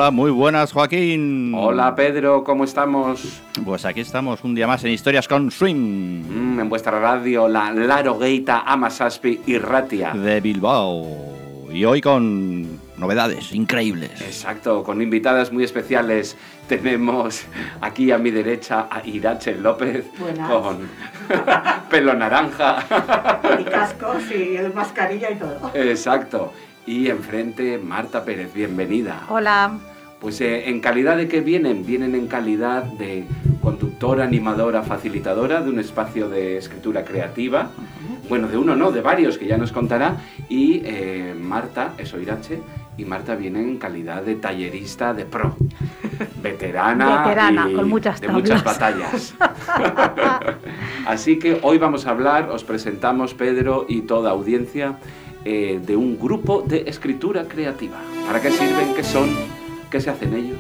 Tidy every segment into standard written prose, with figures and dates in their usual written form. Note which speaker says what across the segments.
Speaker 1: Hola, muy buenas, Joaquín.
Speaker 2: Hola, Pedro, ¿cómo estamos?
Speaker 1: Pues aquí estamos un día más en Historias con Swing.
Speaker 2: En vuestra radio, la Larogeita Amasaspi y Ratia.
Speaker 1: De Bilbao. Y hoy con novedades increíbles.
Speaker 2: Exacto, con invitadas muy especiales. Tenemos aquí a mi derecha a Irache López.
Speaker 3: Buenas.
Speaker 2: Con pelo naranja.
Speaker 3: Y cascos y el mascarilla y todo.
Speaker 2: Exacto. Y enfrente Marta Pérez, bienvenida.
Speaker 4: Hola.
Speaker 2: Pues en calidad de qué vienen en calidad de conductora, animadora, facilitadora de un espacio de escritura creativa. Bueno, de uno no, de varios que ya nos contará. Y Marta, eso Irache, y Marta viene en calidad de tallerista de pro. Veterana y
Speaker 4: con muchas
Speaker 2: de
Speaker 4: tablas.
Speaker 2: muchas batallas. Así que hoy vamos a hablar, os presentamos Pedro y toda audiencia, de un grupo de escritura creativa. ¿Para qué sirven? ¿Qué son? ¿Qué se hacen ellos?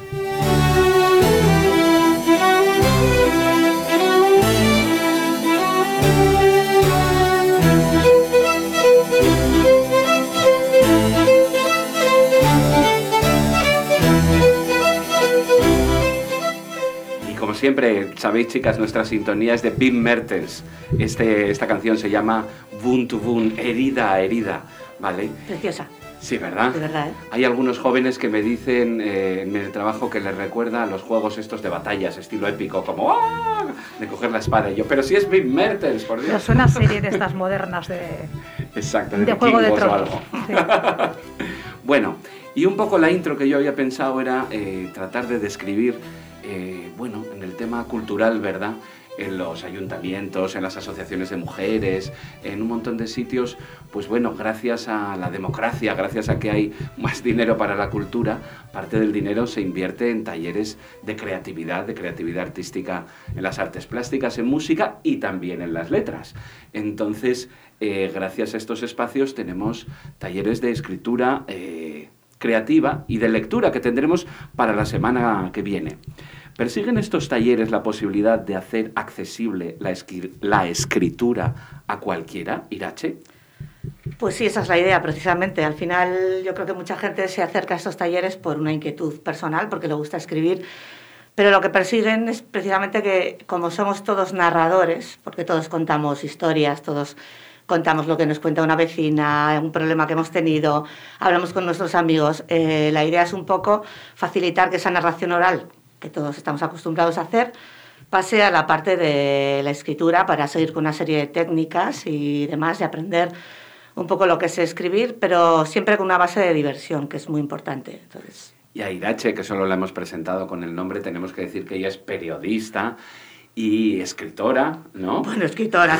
Speaker 2: Y como siempre, sabéis, chicas, nuestra sintonía es de Wim Mertens. Esta canción se llama Wund to Wund, herida a herida, ¿vale?
Speaker 3: Preciosa.
Speaker 2: Sí, ¿verdad?
Speaker 3: De verdad, ¿eh?
Speaker 2: Hay algunos jóvenes que me dicen en el trabajo que les recuerda a los juegos estos de batallas, estilo épico, como ¡ah! De coger la espada. Y yo, pero si es Wim Mertens, por
Speaker 4: Pero
Speaker 2: Dios.
Speaker 4: suena a serie de estas modernas de
Speaker 2: Exacto,
Speaker 4: de Juego de
Speaker 2: vikingos o
Speaker 4: Tronos.
Speaker 2: algo.
Speaker 4: Sí.
Speaker 2: Bueno, y un poco la intro que yo había pensado era tratar de describir, bueno, en el tema cultural, ¿verdad?, en los ayuntamientos, en las asociaciones de mujeres, en un montón de sitios, pues bueno, gracias a la democracia, gracias a que hay más dinero para la cultura, parte del dinero se invierte en talleres de creatividad artística, en las artes plásticas, en música y también en las letras. Entonces, gracias a estos espacios tenemos talleres de escritura creativa y de lectura que tendremos para la semana que viene. ¿Persiguen estos talleres la posibilidad de hacer accesible la escritura a cualquiera, Irache?
Speaker 3: Pues sí, esa es la idea, precisamente. Al final yo creo que mucha gente se acerca a estos talleres por una inquietud personal, porque le gusta escribir, pero lo que persiguen es precisamente que, como somos todos narradores, porque todos contamos historias, todos contamos lo que nos cuenta una vecina, un problema que hemos tenido, hablamos con nuestros amigos, la idea es un poco facilitar que esa narración oral, que todos estamos acostumbrados a hacer, pase a la parte de la escritura para seguir con una serie de técnicas y demás, y aprender un poco lo que es escribir, pero siempre con una base de diversión, que es muy importante. Entonces,
Speaker 2: Y a Irache, que solo la hemos presentado con el nombre, tenemos que decir que ella es periodista y escritora, ¿no?
Speaker 3: bueno, escritora.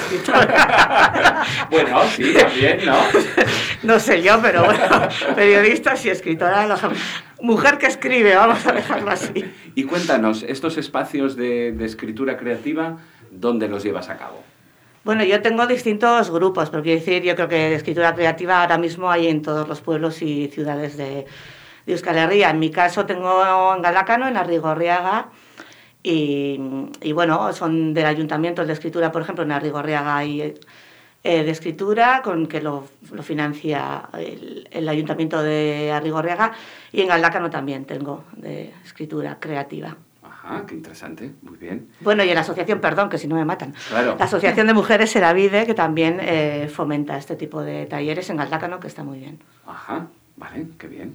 Speaker 2: Bueno, sí, también, ¿no?
Speaker 3: No sé yo, pero bueno, periodista y escritora. Mujer que escribe, vamos a dejarlo así.
Speaker 2: Y cuéntanos, estos espacios de escritura creativa, ¿dónde los llevas a cabo?
Speaker 3: Bueno, yo tengo distintos grupos, pero quiero decir, yo creo que de escritura creativa ahora mismo hay en todos los pueblos y ciudades de Euskal Herria. En mi caso tengo en Galdakano, en Arrigorriaga, y bueno, son del ayuntamiento de escritura, por ejemplo, en Arrigorriaga hay de escritura, con que lo financia el ayuntamiento de Arrigorriaga, y en Galdakano también tengo de escritura creativa.
Speaker 2: Ajá, qué interesante, muy bien.
Speaker 3: Bueno, y en la asociación, perdón, que si no me matan.
Speaker 2: Claro.
Speaker 3: La Asociación de Mujeres Seravide, que también fomenta este tipo de talleres en Galdakano, que está muy bien.
Speaker 2: Ajá, vale, qué bien.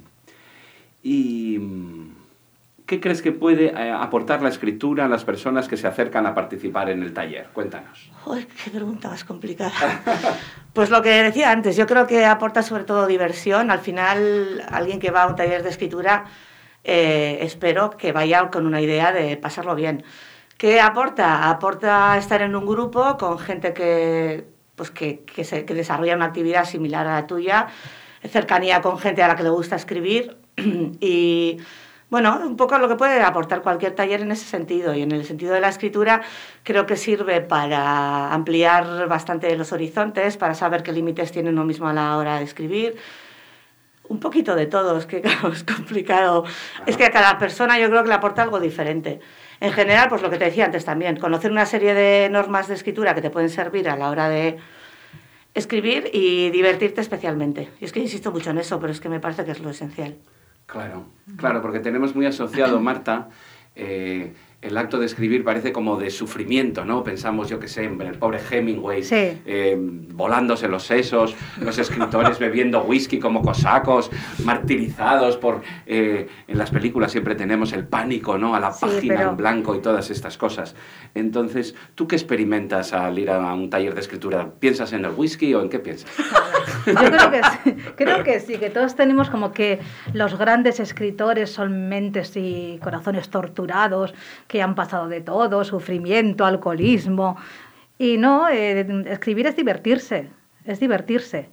Speaker 2: ¿Y qué crees que puede aportar la escritura a las personas que se acercan a participar en el taller? Cuéntanos.
Speaker 3: Uy, qué pregunta más complicada. Pues lo que decía antes, yo creo que aporta sobre todo diversión. Al final, alguien que va a un taller de escritura, espero que vaya con una idea de pasarlo bien. ¿Qué aporta? Aporta estar en un grupo con gente que desarrolla una actividad similar a la tuya, cercanía con gente a la que le gusta escribir y, bueno, un poco lo que puede aportar cualquier taller en ese sentido. Y en el sentido de la escritura creo que sirve para ampliar bastante los horizontes, para saber qué límites tiene uno mismo a la hora de escribir. Un poquito de todo, es que claro, es complicado. Es que a cada persona yo creo que le aporta algo diferente. En general, pues lo que te decía antes también, conocer una serie de normas de escritura que te pueden servir a la hora de escribir y divertirte especialmente. Y es que insisto mucho en eso, pero es que me parece que es lo esencial.
Speaker 2: Claro, claro, porque tenemos muy asociado, Marta, el acto de escribir parece como de sufrimiento, ¿no? Pensamos, yo qué sé, en el pobre Hemingway,
Speaker 4: Sí.
Speaker 2: volándose los sesos, los escritores bebiendo whisky como cosacos, martirizados por... en las películas siempre tenemos el pánico, ¿no? A la página en blanco y todas estas cosas. Entonces, ¿tú qué experimentas al ir a un taller de escritura? ¿Piensas en el whisky o en qué piensas?
Speaker 4: Yo creo que sí, que todos tenemos como que los grandes escritores son mentes y corazones torturados, que han pasado de todo, sufrimiento, alcoholismo. Y no, escribir es divertirse, es divertirse.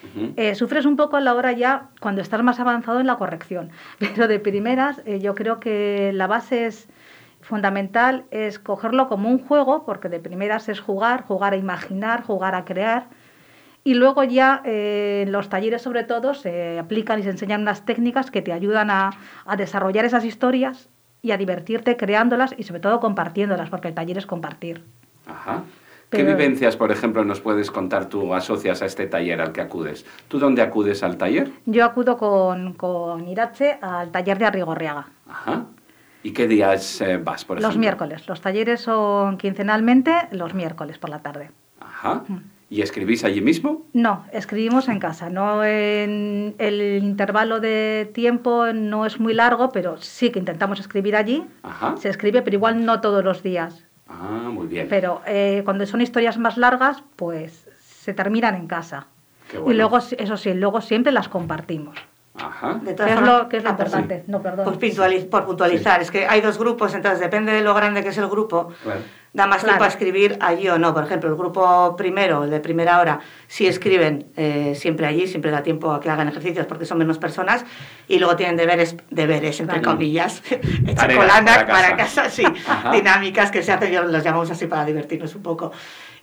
Speaker 4: Sufres un poco a la hora ya cuando estás más avanzado en la corrección, pero de primeras yo creo que la base es fundamental, es cogerlo como un juego, porque de primeras es jugar a imaginar, jugar a crear. Y luego ya en los talleres sobre todo se aplican y se enseñan unas técnicas que te ayudan a desarrollar esas historias y a divertirte creándolas y sobre todo compartiéndolas, porque el taller es compartir.
Speaker 2: Ajá. ¿Qué vivencias, por ejemplo, nos puedes contar tú, asocias a este taller al que acudes? ¿Tú dónde acudes al taller?
Speaker 4: Yo acudo con Irache al taller de Arrigorriaga.
Speaker 2: Ajá. ¿Y qué días vas, por ejemplo?
Speaker 4: Los miércoles. Los talleres son quincenalmente los miércoles por la tarde.
Speaker 2: Ajá. ¿Y escribís allí mismo?
Speaker 4: No, escribimos en casa. No, el intervalo de tiempo no es muy largo, pero sí que intentamos escribir allí.
Speaker 2: Ajá.
Speaker 4: Se escribe, pero igual no todos los días.
Speaker 2: Ah, muy bien.
Speaker 4: Pero cuando son historias más largas, pues se terminan en casa.
Speaker 2: Qué bueno.
Speaker 4: Y luego, eso sí, luego siempre las compartimos.
Speaker 2: Ajá.
Speaker 3: De
Speaker 4: ¿Qué
Speaker 3: todas
Speaker 4: es
Speaker 3: formas,
Speaker 4: lo importante?
Speaker 2: sí.
Speaker 4: No, perdón.
Speaker 3: por puntualizar, es que hay dos grupos, entonces depende de lo grande que es el grupo, da más tiempo a escribir allí o no. Por ejemplo, el grupo primero, el de primera hora, sí escriben siempre allí, siempre da tiempo a que hagan ejercicios porque son menos personas, y luego tienen deberes entre comillas, chocolana para casa, sí, dinámicas que se hacen, los llamamos así para divertirnos un poco.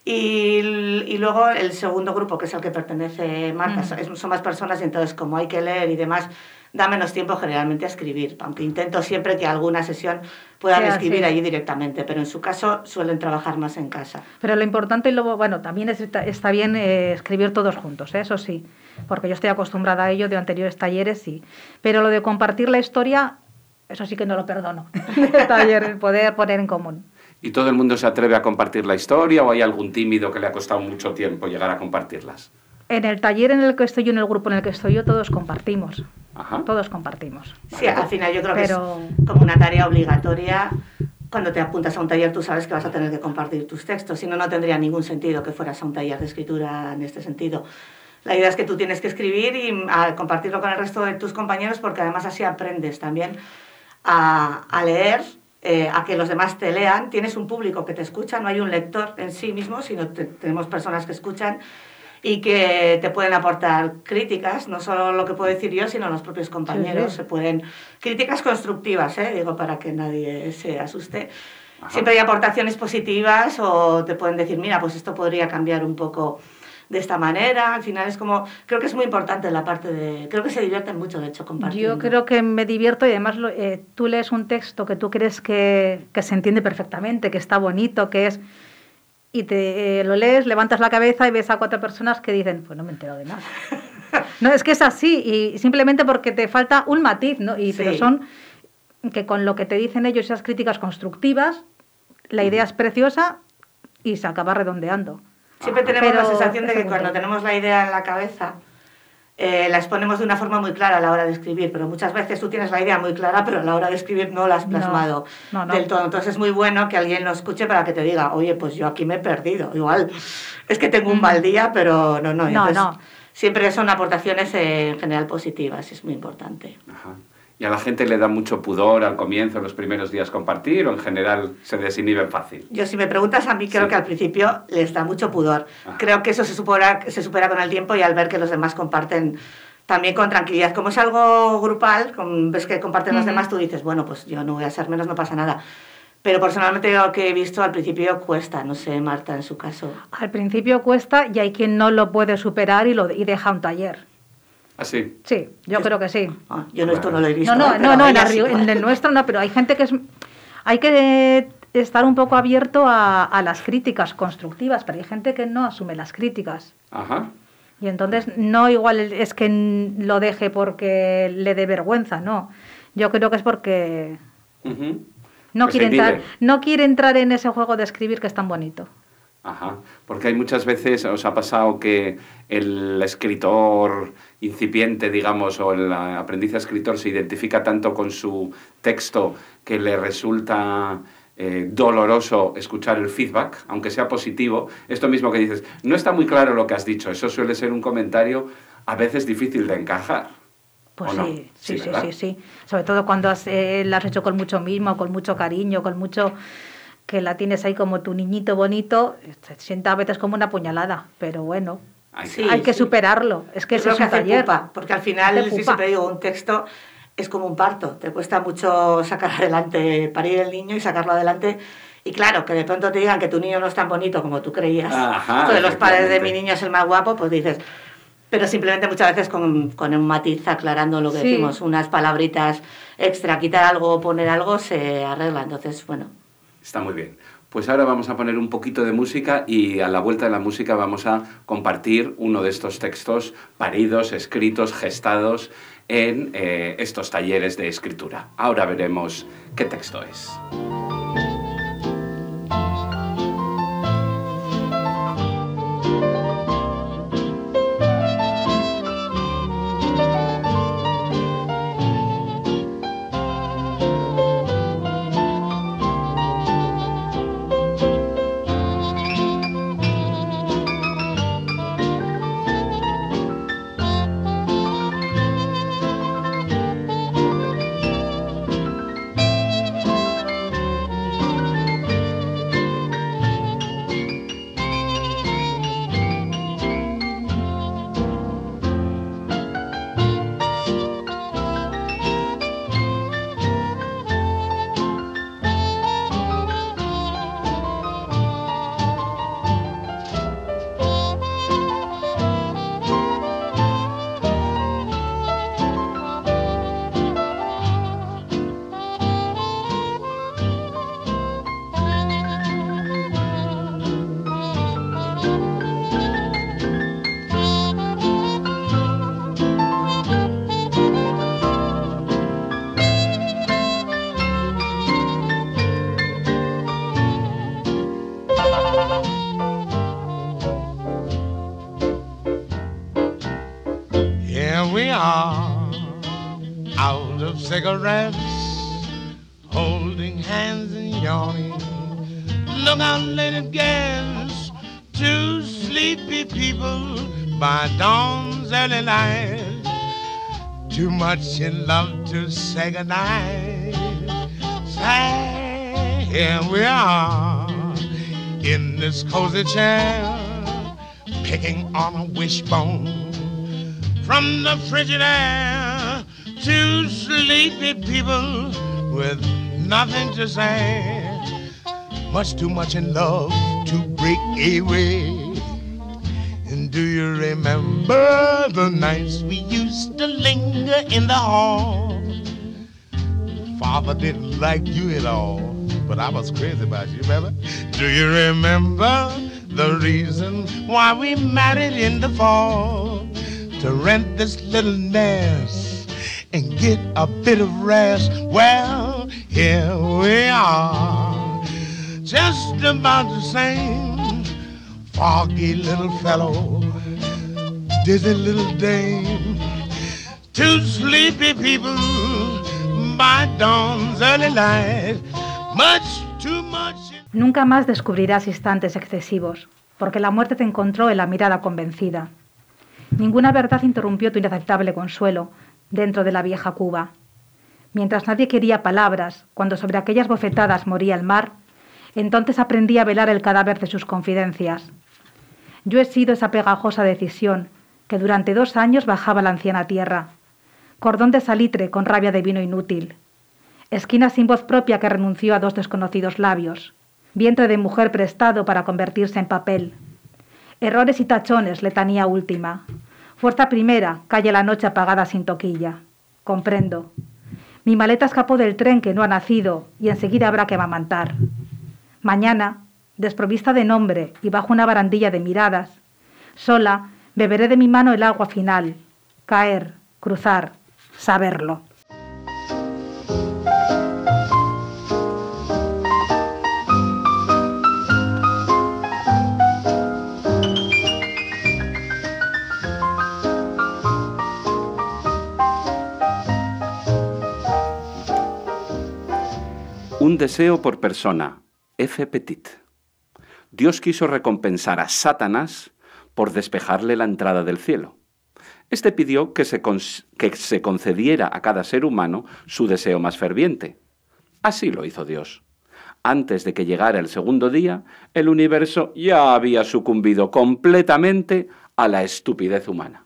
Speaker 3: Y luego el segundo grupo, que es al que pertenece Marta, son más personas, y entonces como hay que leer y demás, da menos tiempo generalmente a escribir, aunque intento siempre que alguna sesión puedan escribir allí directamente, pero en su caso suelen trabajar más en casa.
Speaker 4: Pero lo importante, y luego, bueno, también está bien escribir todos juntos, eso sí, porque yo estoy acostumbrada a ello de anteriores talleres, sí, pero lo de compartir la historia, eso sí que no lo perdono, el taller, el poder poner en común.
Speaker 2: ¿Y todo el mundo se atreve a compartir la historia o hay algún tímido que le ha costado mucho tiempo llegar a compartirlas?
Speaker 4: En el taller en el que estoy yo, en el grupo en el que estoy yo, todos compartimos.
Speaker 2: Ajá.
Speaker 4: Todos compartimos.
Speaker 3: Sí, al final yo creo que es como una tarea obligatoria. Cuando te apuntas a un taller tú sabes que vas a tener que compartir tus textos, si no, no tendría ningún sentido que fueras a un taller de escritura en este sentido. La idea es que tú tienes que escribir y compartirlo con el resto de tus compañeros, porque además así aprendes también a leer, a que los demás te lean. Tienes un público que te escucha, no hay un lector en sí mismo, sino tenemos personas que escuchan y que te pueden aportar críticas, no solo lo que puedo decir yo, sino los propios compañeros. Se pueden, críticas constructivas, digo, para que nadie se asuste. Ajá. Siempre hay aportaciones positivas, o te pueden decir, mira, pues esto podría cambiar un poco de esta manera. Al final es como, creo que es muy importante la parte de, creo que se divierten mucho, de hecho, compartiendo.
Speaker 4: Yo creo que me divierto, y además tú lees un texto que tú crees que se entiende perfectamente, que está bonito, que es... Y te lo lees, levantas la cabeza y ves a 4 personas que dicen, pues no me he enterado de nada. No, es que es así, y simplemente porque te falta un matiz, ¿no? Pero son que con lo que te dicen ellos, esas críticas constructivas, la idea es preciosa y se acaba redondeando.
Speaker 3: Siempre tenemos la sensación de que cuando tenemos la idea en la cabeza, la exponemos de una forma muy clara a la hora de escribir, pero muchas veces tú tienes la idea muy clara, pero a la hora de escribir no la has plasmado del todo. Entonces es muy bueno que alguien lo escuche para que te diga, oye, pues yo aquí me he perdido. Igual es que tengo un mal día, pero no. Entonces, siempre son aportaciones en general positivas, es muy importante.
Speaker 2: Ajá. ¿Y a la gente le da mucho pudor al comienzo, los primeros días compartir, o en general se desinhiben fácil?
Speaker 3: Yo, si me preguntas a mí, creo que al principio les da mucho pudor. Ajá. Creo que eso se supera con el tiempo, y al ver que los demás comparten también con tranquilidad. Como es algo grupal, ves que comparten los demás, tú dices, bueno, pues yo no voy a ser menos, no pasa nada. Pero personalmente lo que he visto al principio cuesta, no sé, Marta, en su caso.
Speaker 4: Al principio cuesta, y hay quien no lo puede superar y deja un taller.
Speaker 2: ¿Ah, sí?
Speaker 4: Sí, yo creo que sí.
Speaker 3: Yo esto no lo he visto.
Speaker 4: No, en el nuestro no, pero hay gente que hay que estar un poco abierto a las críticas constructivas, pero hay gente que no asume las críticas.
Speaker 2: Ajá.
Speaker 4: Y entonces no igual es que lo deje porque le dé vergüenza, no. Yo creo que es porque no quiere entrar en ese juego de escribir que es tan bonito.
Speaker 2: Ajá, porque hay muchas veces, os ha pasado que el escritor incipiente, digamos, o el aprendiz a escritor se identifica tanto con su texto que le resulta doloroso escuchar el feedback, aunque sea positivo. Esto mismo que dices, no está muy claro lo que has dicho, eso suele ser un comentario a veces difícil de encajar.
Speaker 4: Pues
Speaker 2: no?
Speaker 4: Sí. Sobre todo cuando la has hecho con mucho mimo, con mucho cariño, con mucho... que la tienes ahí como tu niñito bonito, se sienta a veces como una puñalada, pero bueno, hay que superarlo. Es que eso es un taller.
Speaker 3: Pupa, porque al final, yo siempre digo, un texto es como un parto, te cuesta mucho sacar adelante, parir el niño y sacarlo adelante. Y claro, que de pronto te digan que tu niño no es tan bonito como tú creías, que los padres de mi niño es el más guapo, pues dices... Pero simplemente muchas veces con un matiz aclarando lo que decimos, unas palabritas extra, quitar algo, poner algo, se arregla. Entonces, bueno...
Speaker 2: Está muy bien. Pues ahora vamos a poner un poquito de música y a la vuelta de la música vamos a compartir uno de estos textos paridos, escritos, gestados en estos talleres de escritura. Ahora veremos qué texto es.
Speaker 5: Cigarettes, holding hands and yawning. Look out, lady girls, two sleepy people by dawn's early light. Too much in love to say goodnight. Say, here we are in this cozy chair, picking on a wishbone from the frigid air. Two sleepy people with nothing to say. Much too much in love to break away. And do you remember the nights we used to linger in the hall? Father didn't like you at all, but I was crazy about you, remember? Do you remember the reason why we married in the fall? To rent this little nest and get a bit of rest. Well, here we are, just about the same. Foggy little fellow, dizzy little dame, two sleepy people by dawn's early light. Much too much.
Speaker 4: Nunca más descubrirás instantes excesivos, porque la muerte te encontró en la mirada convencida. Ninguna verdad interrumpió tu inaceptable consuelo dentro de la vieja Cuba. Mientras nadie quería palabras, cuando sobre aquellas bofetadas moría el mar, entonces aprendí a velar el cadáver de sus confidencias. Yo he sido esa pegajosa decisión que durante 2 años bajaba la anciana tierra, cordón de salitre con rabia de vino inútil, esquina sin voz propia que renunció a 2 desconocidos labios, vientre de mujer prestado para convertirse en papel, errores y tachones, letanía última. Fuerza primera, calle la noche apagada sin toquilla. Comprendo. Mi maleta escapó del tren que no ha nacido y enseguida habrá que amamantar. Mañana, desprovista de nombre y bajo una barandilla de miradas, sola Beberé de mi mano el agua final, caer, cruzar, saberlo.
Speaker 2: Un deseo por persona, F. Petit. Dios quiso recompensar a Satanás por despejarle la entrada del cielo. Este pidió que se concediera a cada ser humano su deseo más ferviente. Así lo hizo Dios. Antes de que llegara el segundo día, el universo ya había sucumbido completamente a la estupidez humana.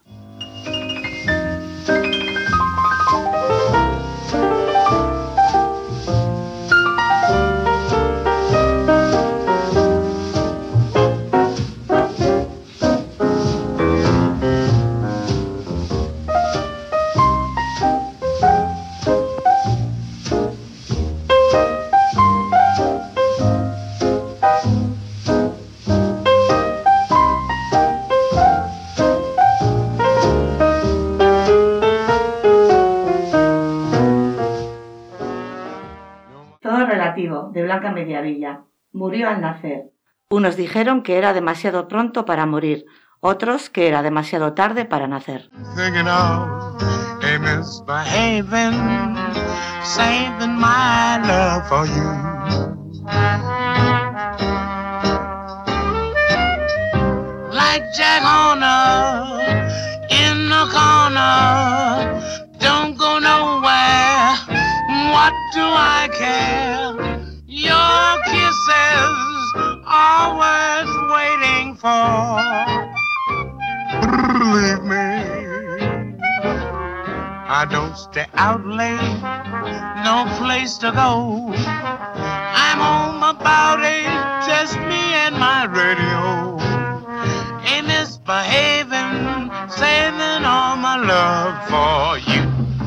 Speaker 3: De Blanca Mediavilla. Murió al nacer. Unos dijeron que era demasiado pronto para morir, otros que era demasiado tarde para nacer.
Speaker 5: Thinking of a misbehaving, saving my love for you. Like Jack Horner in the corner, don't go nowhere. What do I care? Your kisses are worth waiting for. Believe me, I don't stay out late, no place to go. I'm home about 8, just me and my radio. Ain't misbehaving, saving all my love for you.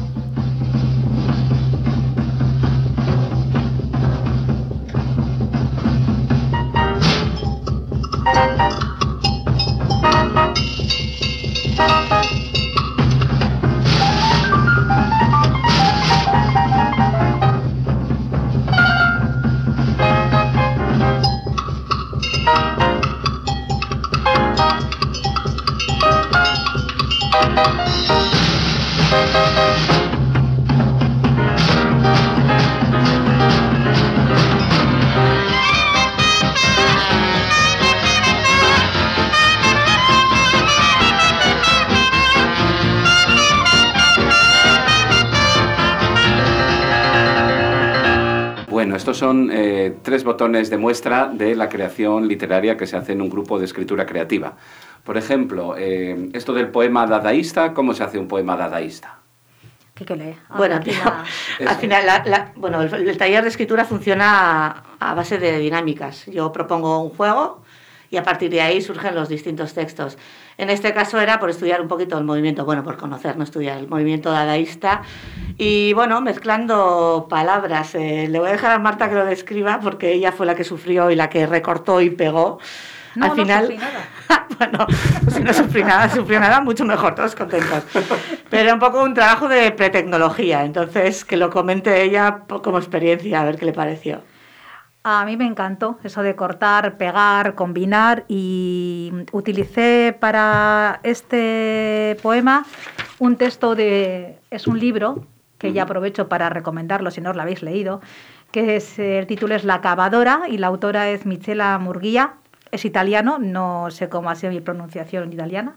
Speaker 2: Bueno, estos son 3 botones de muestra de la creación literaria que se hace en un grupo de escritura creativa. Por ejemplo, esto del poema dadaísta, ¿cómo se hace un poema dadaísta?
Speaker 4: ¿Qué lee?
Speaker 3: Bueno, al final, bueno, el taller de escritura funciona a base de dinámicas. Yo propongo un juego y a partir de ahí surgen los distintos textos. En este caso era por estudiar un poquito el movimiento, bueno, por conocer, no estudiar el movimiento dadaísta. Y bueno, mezclando palabras. Le voy a dejar a Marta que lo describa porque ella fue la que sufrió y la que recortó y pegó.
Speaker 4: No,
Speaker 3: al final,
Speaker 4: no sufrí nada.
Speaker 3: Bueno, si no sufrió nada, mucho mejor, todos contentos. Pero un poco un trabajo de pretecnología, entonces que lo comente ella como experiencia, a ver qué le pareció.
Speaker 4: A mí me encantó eso de cortar, pegar, combinar, y utilicé para este poema un texto es un libro que ya aprovecho para recomendarlo si no os lo habéis leído, que el título es La cavadora y la autora es Michela Murguía. Es italiano, no sé cómo ha sido mi pronunciación italiana.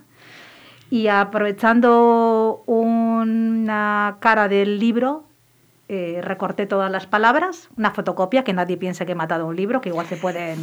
Speaker 4: Y aprovechando una cara del libro, recorté todas las palabras, una fotocopia, que nadie piense que he matado un libro, que igual se pueden...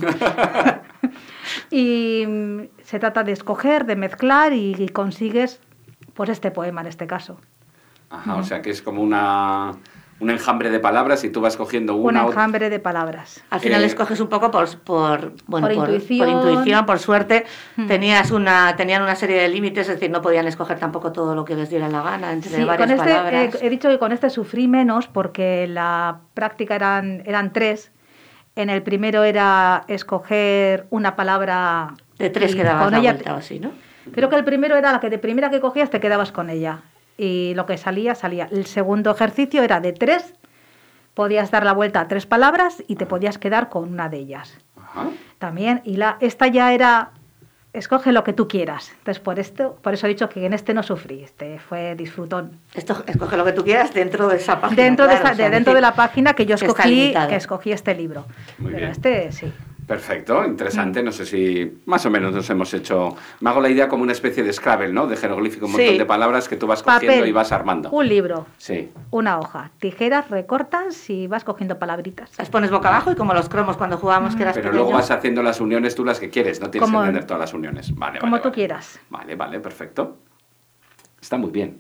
Speaker 4: Y se trata de escoger, de mezclar y consigues pues este poema en este caso.
Speaker 2: Ajá, o sea que es como un enjambre de palabras y tú vas cogiendo una...
Speaker 4: Un enjambre de palabras.
Speaker 3: Al final escoges un poco por intuición, por suerte. Tenían una serie de límites, es decir, no podían escoger tampoco todo lo que les diera la gana entre varias palabras.
Speaker 4: He dicho que con este sufrí menos porque la práctica eran 3. En el primero era escoger una palabra...
Speaker 3: De 3 que dabas la vuelta o así, ¿no?
Speaker 4: Creo que el primero era la que de primera que cogías te quedabas con ella. Y lo que salía, salía. El segundo ejercicio era de 3, podías dar la vuelta a 3 palabras y te podías quedar con una de ellas.
Speaker 2: Ajá.
Speaker 4: También, esta ya era, escoge lo que tú quieras. Entonces, por eso he dicho que en este no sufrí, este fue disfrutón.
Speaker 3: Esto, escoge lo que tú quieras dentro de esa página.
Speaker 4: Dentro,
Speaker 3: claro,
Speaker 4: de, esa,
Speaker 3: o sea,
Speaker 4: dentro de la página que yo escogí,
Speaker 3: limitado.
Speaker 4: este libro.
Speaker 2: Muy
Speaker 4: Pero
Speaker 2: bien.
Speaker 4: este sí.
Speaker 2: Perfecto, interesante. No sé si más o menos nos hemos hecho... Me hago la idea como una especie de Scrabble, ¿no? De jeroglífico, un montón
Speaker 3: Sí.
Speaker 2: de palabras que tú vas cogiendo
Speaker 4: Papel,
Speaker 2: y vas armando.
Speaker 4: un libro,
Speaker 2: Sí.
Speaker 4: una hoja, tijeras, recortas y vas cogiendo palabritas.
Speaker 3: Las pones boca abajo y como los cromos cuando jugábamos que eras
Speaker 2: Pero
Speaker 3: pequeño.
Speaker 2: luego vas haciendo las uniones tú las que quieres, no tienes
Speaker 4: Como-
Speaker 2: que entender todas las uniones. Vale,
Speaker 4: como
Speaker 2: vale,
Speaker 4: tú
Speaker 2: vale.
Speaker 4: quieras.
Speaker 2: Vale, perfecto. Está muy bien.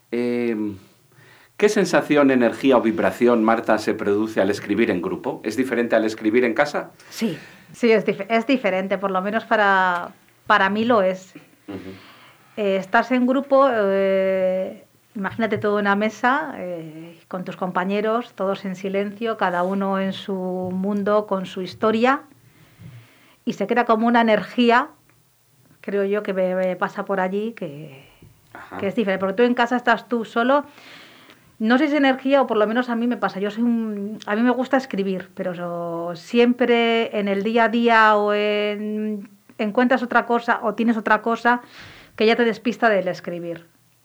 Speaker 2: ¿Qué sensación, energía o vibración, Marta, se produce al escribir en grupo? ¿Es diferente al escribir en casa?
Speaker 4: Sí, sí, es diferente, por lo menos para mí lo es. Estás en grupo, imagínate todo en una mesa, con tus compañeros, todos en silencio, cada uno en su mundo, con su historia, y se crea como una energía, creo yo, que me pasa por allí, que es diferente. Porque tú en casa estás tú solo. No sé si es energía o por lo menos a mí me pasa. A mí me gusta escribir, pero siempre en el día a día encuentras otra cosa o tienes otra cosa que ya te despista del escribir.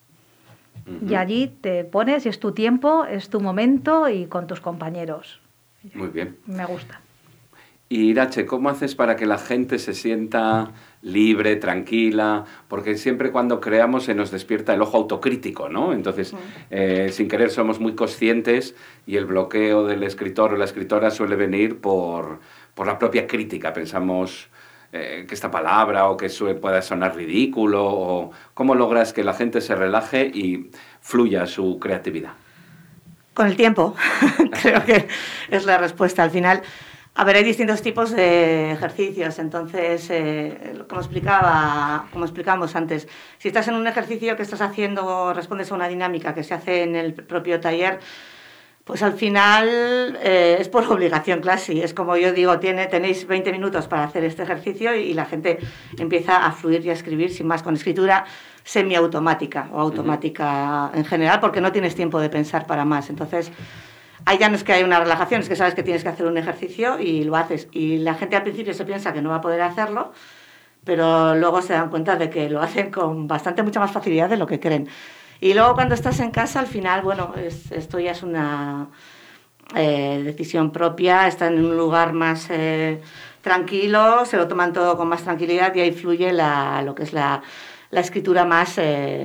Speaker 4: Y allí te pones y es tu tiempo, es tu momento y con tus compañeros.
Speaker 2: Muy bien.
Speaker 4: Me gusta.
Speaker 2: Y Irache, ¿cómo haces para que la gente se sienta libre, tranquila? Porque siempre cuando creamos se nos despierta el ojo autocrítico, ¿no? Entonces, sin querer somos muy conscientes y el bloqueo del escritor o la escritora suele venir por la propia crítica. Pensamos que esta palabra o que pueda sonar ridículo, o ¿cómo logras que la gente se relaje y fluya su creatividad?
Speaker 3: Con el tiempo, creo que es la respuesta al final. A ver, hay distintos tipos de ejercicios, entonces, como explicábamos antes, si estás en un ejercicio que estás haciendo, respondes a una dinámica que se hace en el propio taller, pues al final es por obligación casi. Es como yo digo, tenéis 20 minutos para hacer este ejercicio y la gente empieza a fluir y a escribir sin más, con escritura semiautomática o automática en general, porque no tienes tiempo de pensar para más. Entonces, ahí ya no es que haya una relajación, es que sabes que tienes que hacer un ejercicio y lo haces. Y la gente al principio se piensa que no va a poder hacerlo, pero luego se dan cuenta de que lo hacen con mucha más facilidad de lo que creen. Y luego cuando estás en casa, al final, bueno, esto ya es una decisión propia, están en un lugar más tranquilo, se lo toman todo con más tranquilidad y ahí fluye lo que es la escritura más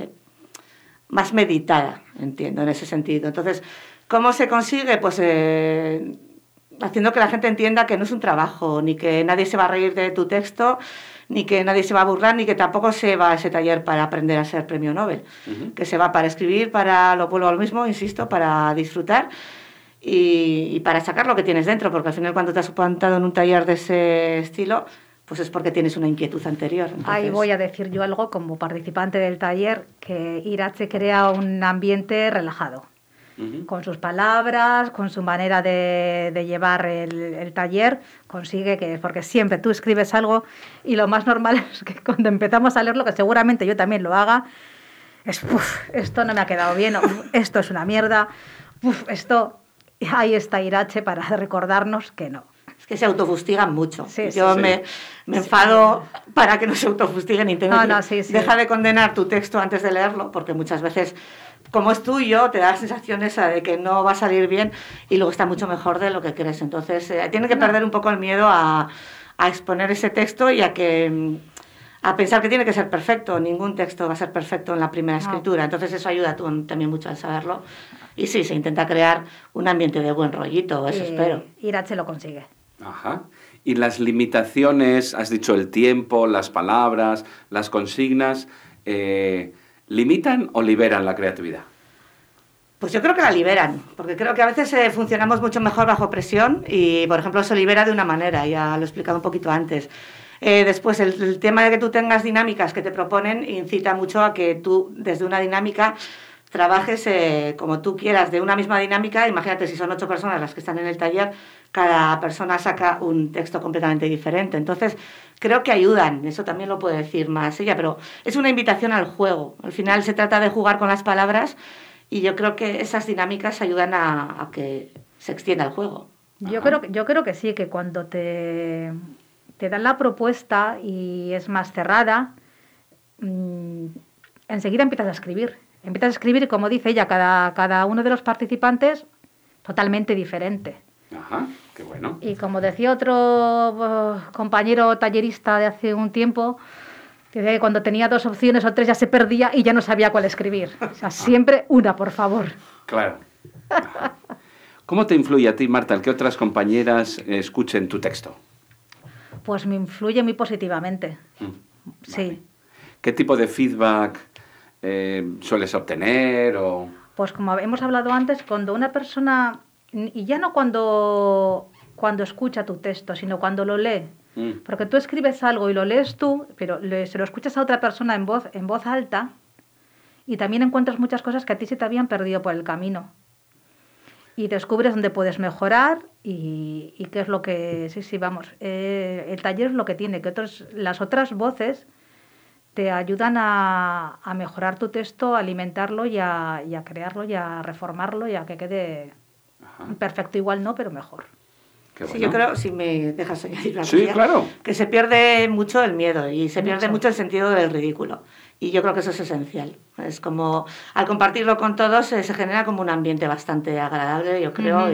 Speaker 3: meditada, entiendo, en ese sentido. Entonces, ¿cómo se consigue? Pues haciendo que la gente entienda que no es un trabajo, ni que nadie se va a reír de tu texto, ni que nadie se va a burlar, ni que tampoco se va a ese taller para aprender a ser premio Nobel, que se va para escribir, vuelvo a lo mismo, insisto, para disfrutar y para sacar lo que tienes dentro, porque al final cuando te has plantado en un taller de ese estilo, pues es porque tienes una inquietud anterior. Entonces...
Speaker 4: Ahí voy a decir yo algo como participante del taller, que Irache crea un ambiente relajado. Con sus palabras, con su manera de llevar el taller, consigue que, porque siempre tú escribes algo y lo más normal es que cuando empezamos a leerlo, que seguramente yo también lo haga, es, esto no me ha quedado bien, esto es una mierda, ahí está Irache para recordarnos que no.
Speaker 3: Es que se autofustigan mucho.
Speaker 4: Sí,
Speaker 3: yo
Speaker 4: sí.
Speaker 3: me enfado para que no se autofustiguen y deja de condenar tu texto antes de leerlo, porque muchas veces, como es tuyo, te da la sensación esa de que no va a salir bien y luego está mucho mejor de lo que crees. Entonces, tiene que perder un poco el miedo a exponer ese texto y a pensar que tiene que ser perfecto. Ningún texto va a ser perfecto en la primera escritura. Entonces, eso ayuda también mucho a saberlo. Y sí, se intenta crear un ambiente de buen rollito, eso espero.
Speaker 4: Irache lo consigue.
Speaker 2: Ajá. Y las limitaciones, has dicho el tiempo, las palabras, las consignas, ¿limitan o liberan la creatividad?
Speaker 3: Pues yo creo que la liberan, porque creo que a veces funcionamos mucho mejor bajo presión y, por ejemplo, se libera de una manera, ya lo he explicado un poquito antes. Después, el tema de que tú tengas dinámicas que te proponen incita mucho a que tú, desde una dinámica, trabajes como tú quieras, de una misma dinámica. Imagínate si son 8 personas las que están en el taller, cada persona saca un texto completamente diferente. Entonces, creo que ayudan, eso también lo puede decir más ella, pero es una invitación al juego. Al final se trata de jugar con las palabras y yo creo que esas dinámicas ayudan a que se extienda el juego.
Speaker 4: Yo creo que sí, que cuando te dan la propuesta y es más cerrada, enseguida empiezas a escribir. Empiezas a escribir y, como dice ella, cada uno de los participantes totalmente diferente.
Speaker 2: Ajá, qué bueno.
Speaker 4: Y como decía otro compañero tallerista de hace un tiempo, que decía que cuando tenía 2 opciones o 3 ya se perdía y ya no sabía cuál escribir. O sea, siempre una, por favor.
Speaker 2: Claro. Ajá. ¿Cómo te influye a ti, Marta, el que otras compañeras escuchen tu texto?
Speaker 4: Pues me influye muy positivamente. Sí.
Speaker 2: Vale. ¿Qué tipo de feedback sueles obtener?
Speaker 4: Pues como hemos hablado antes, cuando una persona, y ya no cuando escucha tu texto, sino cuando lo lee, porque tú escribes algo y lo lees tú, pero se lo escuchas a otra persona en voz alta, y también encuentras muchas cosas que a ti se te habían perdido por el camino. Y descubres dónde puedes mejorar y qué es lo que... Sí, vamos. El taller es lo que tiene, que las otras voces te ayudan a mejorar tu texto, a alimentarlo y a crearlo y a reformarlo y a que quede perfecto. Igual no, pero mejor.
Speaker 2: Qué bueno.
Speaker 3: Sí, yo creo, si me dejas añadir la
Speaker 2: Sí,
Speaker 3: mía,
Speaker 2: claro.
Speaker 3: que se pierde mucho el miedo y se pierde
Speaker 4: Mucho.
Speaker 3: mucho el sentido del ridículo. Y yo creo que eso es esencial. Es como, al compartirlo con todos, se genera como un ambiente bastante agradable, yo creo,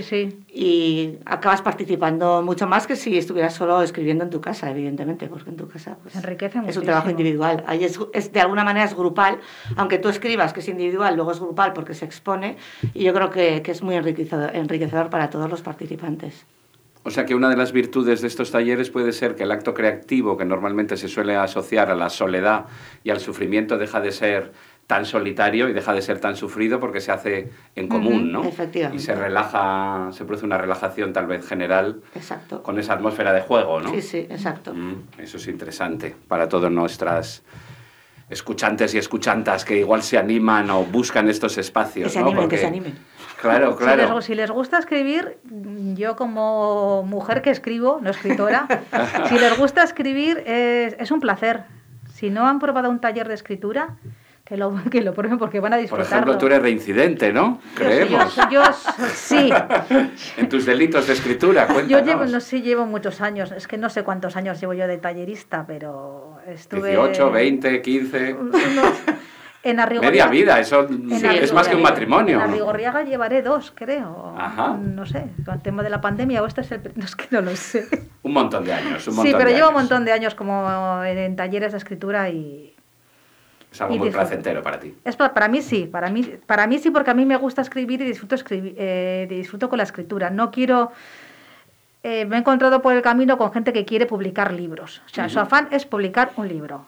Speaker 3: y acabas participando mucho más que si estuvieras solo escribiendo en tu casa, evidentemente, porque en tu casa pues,
Speaker 4: enriquece
Speaker 3: es
Speaker 4: muchísimo.
Speaker 3: un trabajo individual. Ahí de alguna manera es grupal, aunque tú escribas que es individual, luego es grupal porque se expone, y yo creo que es muy enriquecedor para todos los participantes.
Speaker 2: O sea que una de las virtudes de estos talleres puede ser que el acto creativo, que normalmente se suele asociar a la soledad y al sufrimiento, deja de ser tan solitario y deja de ser tan sufrido porque se hace en común, ¿no?
Speaker 3: Efectivamente.
Speaker 2: Y se produce una relajación tal vez general.
Speaker 3: Exacto.
Speaker 2: Con esa atmósfera de juego, ¿no?
Speaker 3: Sí, exacto.
Speaker 2: Eso es interesante para todas nuestras escuchantes y escuchantas que igual se animan o buscan estos espacios.
Speaker 3: Que se animen,
Speaker 2: ¿no? Porque,
Speaker 3: que se animen.
Speaker 2: Claro.
Speaker 4: Si les gusta escribir, yo como mujer que escribo, no escritora, si les gusta escribir es un placer. Si no han probado un taller de escritura, que lo prueben porque van a
Speaker 2: Por
Speaker 4: disfrutarlo.
Speaker 2: ejemplo, tú eres reincidente, ¿no? Creemos.
Speaker 4: Yo sí.
Speaker 2: En tus delitos de escritura, cuéntanos.
Speaker 4: Llevo muchos años. Es que no sé cuántos años llevo yo de tallerista, pero estuve...
Speaker 2: 18, 20, 15...
Speaker 4: En Arrigorriaga,
Speaker 2: media vida, eso es más que un matrimonio.
Speaker 4: En Arrigorriaga llevaré 2, creo.
Speaker 2: Ajá.
Speaker 4: No sé, con el tema de la pandemia o este es el... No, es que no lo sé.
Speaker 2: Un montón de años,
Speaker 4: Sí, pero llevo un montón de años como en talleres de escritura y...
Speaker 2: Es algo muy placentero para ti.
Speaker 4: Para mí sí, para mí sí, porque a mí me gusta escribir y disfruto con la escritura. No quiero... me he encontrado por el camino con gente que quiere publicar libros. O sea, su afán es publicar un libro.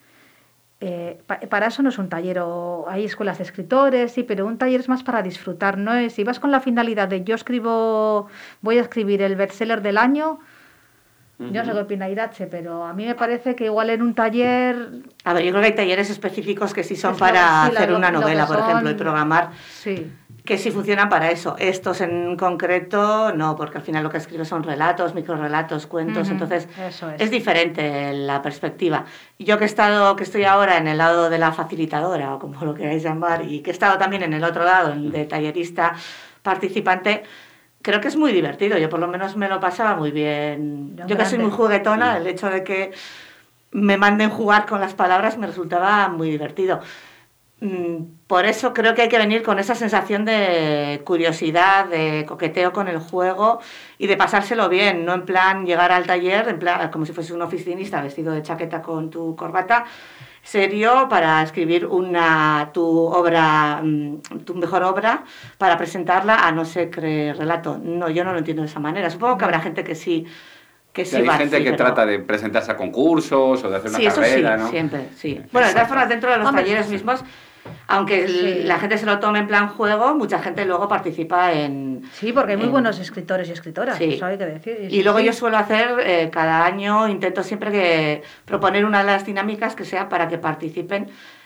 Speaker 4: Para eso no es un taller, hay escuelas de escritores, sí, pero un taller es más para disfrutar, ¿no? Si vas con la finalidad de voy a escribir el bestseller del año, yo no sé qué opina Irache, pero a mí me parece que igual en un taller...
Speaker 3: A ver, yo creo que hay talleres específicos que sí son para hacer una novela, por ejemplo, y programar, que sí funcionan para eso. Estos en concreto no, porque al final lo que escribes son relatos, microrelatos, cuentos, entonces es diferente la perspectiva. Yo que estoy ahora en el lado de la facilitadora, o como lo queráis llamar, y que he estado también en el otro lado, de tallerista participante, creo que es muy divertido. Yo por lo menos me lo pasaba muy bien. Yo que soy muy juguetona, el hecho de que me manden jugar con las palabras me resultaba muy divertido. Por eso creo que hay que venir con esa sensación de curiosidad, de coqueteo con el juego y de pasárselo bien, no en plan llegar al taller en plan como si fuese un oficinista vestido de chaqueta con tu corbata, serio, para escribir tu mejor obra, para presentarla a no sé qué relato. No, yo no lo entiendo de esa manera. Supongo que habrá gente que sí. Que sí,
Speaker 2: hay gente que trata de presentarse a concursos o de hacer una carrera,
Speaker 3: sí,
Speaker 2: ¿no?
Speaker 3: Siempre, sí. Bueno, de todas formas, dentro de los talleres mismos, aunque la gente se lo tome en plan juego, mucha gente luego participa en...
Speaker 4: Sí, porque hay muy buenos escritores y escritoras, eso hay que decir.
Speaker 3: Y luego yo suelo hacer, cada año, intento siempre proponer una de las dinámicas que sea para que participen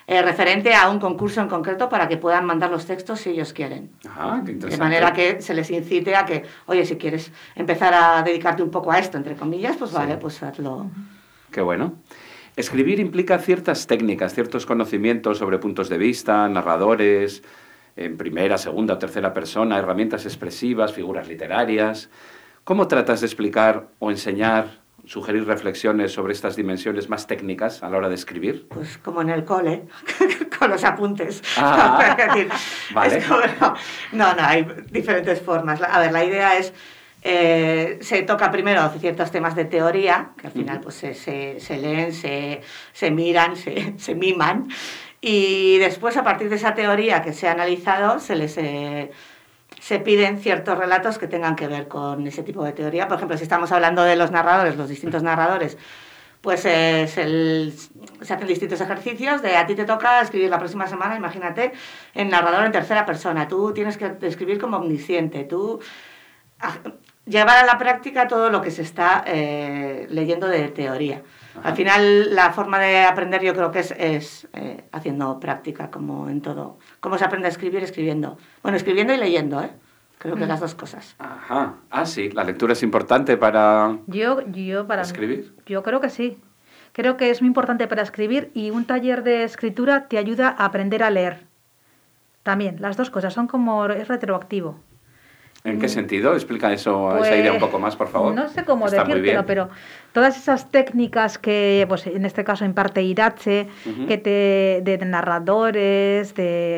Speaker 3: referente a un concurso en concreto para que puedan mandar los textos si ellos quieren.
Speaker 2: Ah, qué interesante.
Speaker 3: De manera que se les incite a que, oye, si quieres empezar a dedicarte un poco a esto, entre comillas, pues vale, pues hazlo.
Speaker 2: Qué bueno. Escribir implica ciertas técnicas, ciertos conocimientos sobre puntos de vista, narradores, en primera, segunda o tercera persona, herramientas expresivas, figuras literarias. ¿Cómo tratas de explicar o enseñar, sugerir reflexiones sobre estas dimensiones más técnicas a la hora de escribir?
Speaker 3: Pues como en el cole, con los apuntes.
Speaker 2: Ah,
Speaker 3: Es decir,
Speaker 2: vale.
Speaker 3: es como, no, hay diferentes formas. A ver, la idea es, se toca primero ciertos temas de teoría, que al final pues se leen, se miran, se miman, y después a partir de esa teoría que se ha analizado se piden ciertos relatos que tengan que ver con ese tipo de teoría. Por ejemplo, si estamos hablando de los narradores, los distintos narradores, pues se hacen distintos ejercicios de a ti te toca escribir la próxima semana, imagínate, en narrador en tercera persona. Tú tienes que escribir como omnisciente, tú llevar a la práctica todo lo que se está leyendo de teoría.
Speaker 2: Ajá.
Speaker 3: Al final, la forma de aprender yo creo que es haciendo práctica, como en todo. ¿Cómo se aprende a escribir? Escribiendo. Bueno, escribiendo y leyendo, ¿eh? Creo que las dos cosas.
Speaker 2: Ajá. Ah, sí, la lectura es importante para
Speaker 4: Para
Speaker 2: escribir.
Speaker 4: Yo creo que sí. Creo que es muy importante para escribir y un taller de escritura te ayuda a aprender a leer. También, las dos cosas, es retroactivo.
Speaker 2: ¿En qué sentido? Explica eso,
Speaker 4: Pues,
Speaker 2: esa idea un poco más, por favor.
Speaker 4: No sé cómo
Speaker 2: Está muy
Speaker 4: decírtelo,
Speaker 2: bien.
Speaker 4: pero todas esas técnicas que, pues en este caso imparte Irache,
Speaker 2: Ujú.
Speaker 4: de narradores,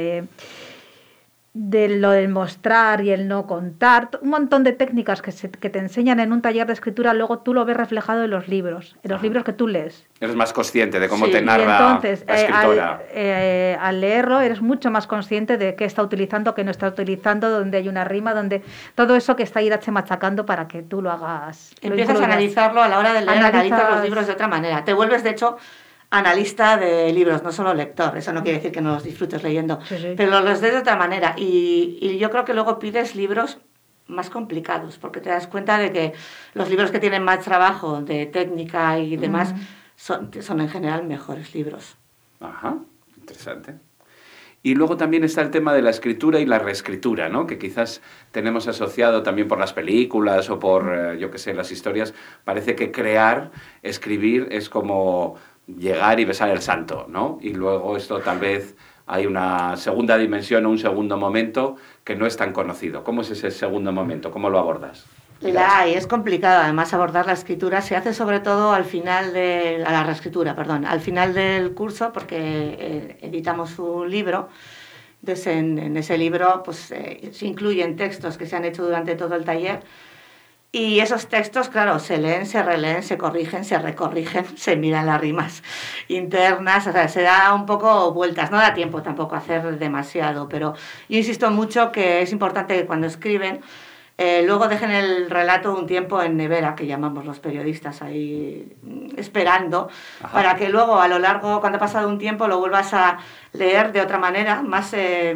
Speaker 4: de lo del mostrar y el no contar, un montón de técnicas que te enseñan en un taller de escritura, luego tú lo ves reflejado en los libros que tú lees.
Speaker 2: Eres más consciente de cómo
Speaker 3: Sí,
Speaker 2: te
Speaker 3: y
Speaker 2: narra
Speaker 4: Y entonces,
Speaker 2: la escritora.
Speaker 4: al leerlo, eres mucho más consciente de qué está utilizando, qué no está utilizando, donde hay una rima, donde todo eso que está Irache machacando para que tú lo hagas. lo
Speaker 3: Empiezas a
Speaker 4: incluyas.
Speaker 3: analizarlo a la hora de leer,
Speaker 4: Analizas-
Speaker 3: analizas los libros de otra manera. Te vuelves, de hecho, analista de libros, no solo lector. Eso no quiere decir que no los disfrutes leyendo,
Speaker 4: Sí, sí.
Speaker 3: pero los lees de otra manera. Y yo creo que luego pides libros más complicados, porque te das cuenta de que los libros que tienen más trabajo de técnica y demás son en general mejores libros.
Speaker 2: Ajá, interesante. Y luego también está el tema de la escritura y la reescritura, ¿no? Que quizás tenemos asociado también por las películas o por, yo qué sé, las historias. Parece que crear, escribir, es como llegar y besar el santo, ¿no? Y luego esto tal vez hay una segunda dimensión o un segundo momento que no es tan conocido. ¿Cómo es ese segundo momento? ¿Cómo lo abordas?
Speaker 3: Y es complicado además abordar la escritura, se hace sobre todo al final la reescritura, perdón, al final del curso, porque editamos un libro. Entonces en ese libro pues se incluyen textos que se han hecho durante todo el taller y esos textos, claro, se leen, se releen, se corrigen, se recorrigen, se miran las rimas internas, o sea, se da un poco vueltas, no da tiempo tampoco a hacer demasiado, pero yo insisto mucho que es importante que cuando escriben luego dejen el relato un tiempo en nevera, que llamamos los periodistas, ahí esperando,
Speaker 2: Ajá.
Speaker 3: para que luego a lo largo, cuando ha pasado un tiempo, lo vuelvas a leer de otra manera, más,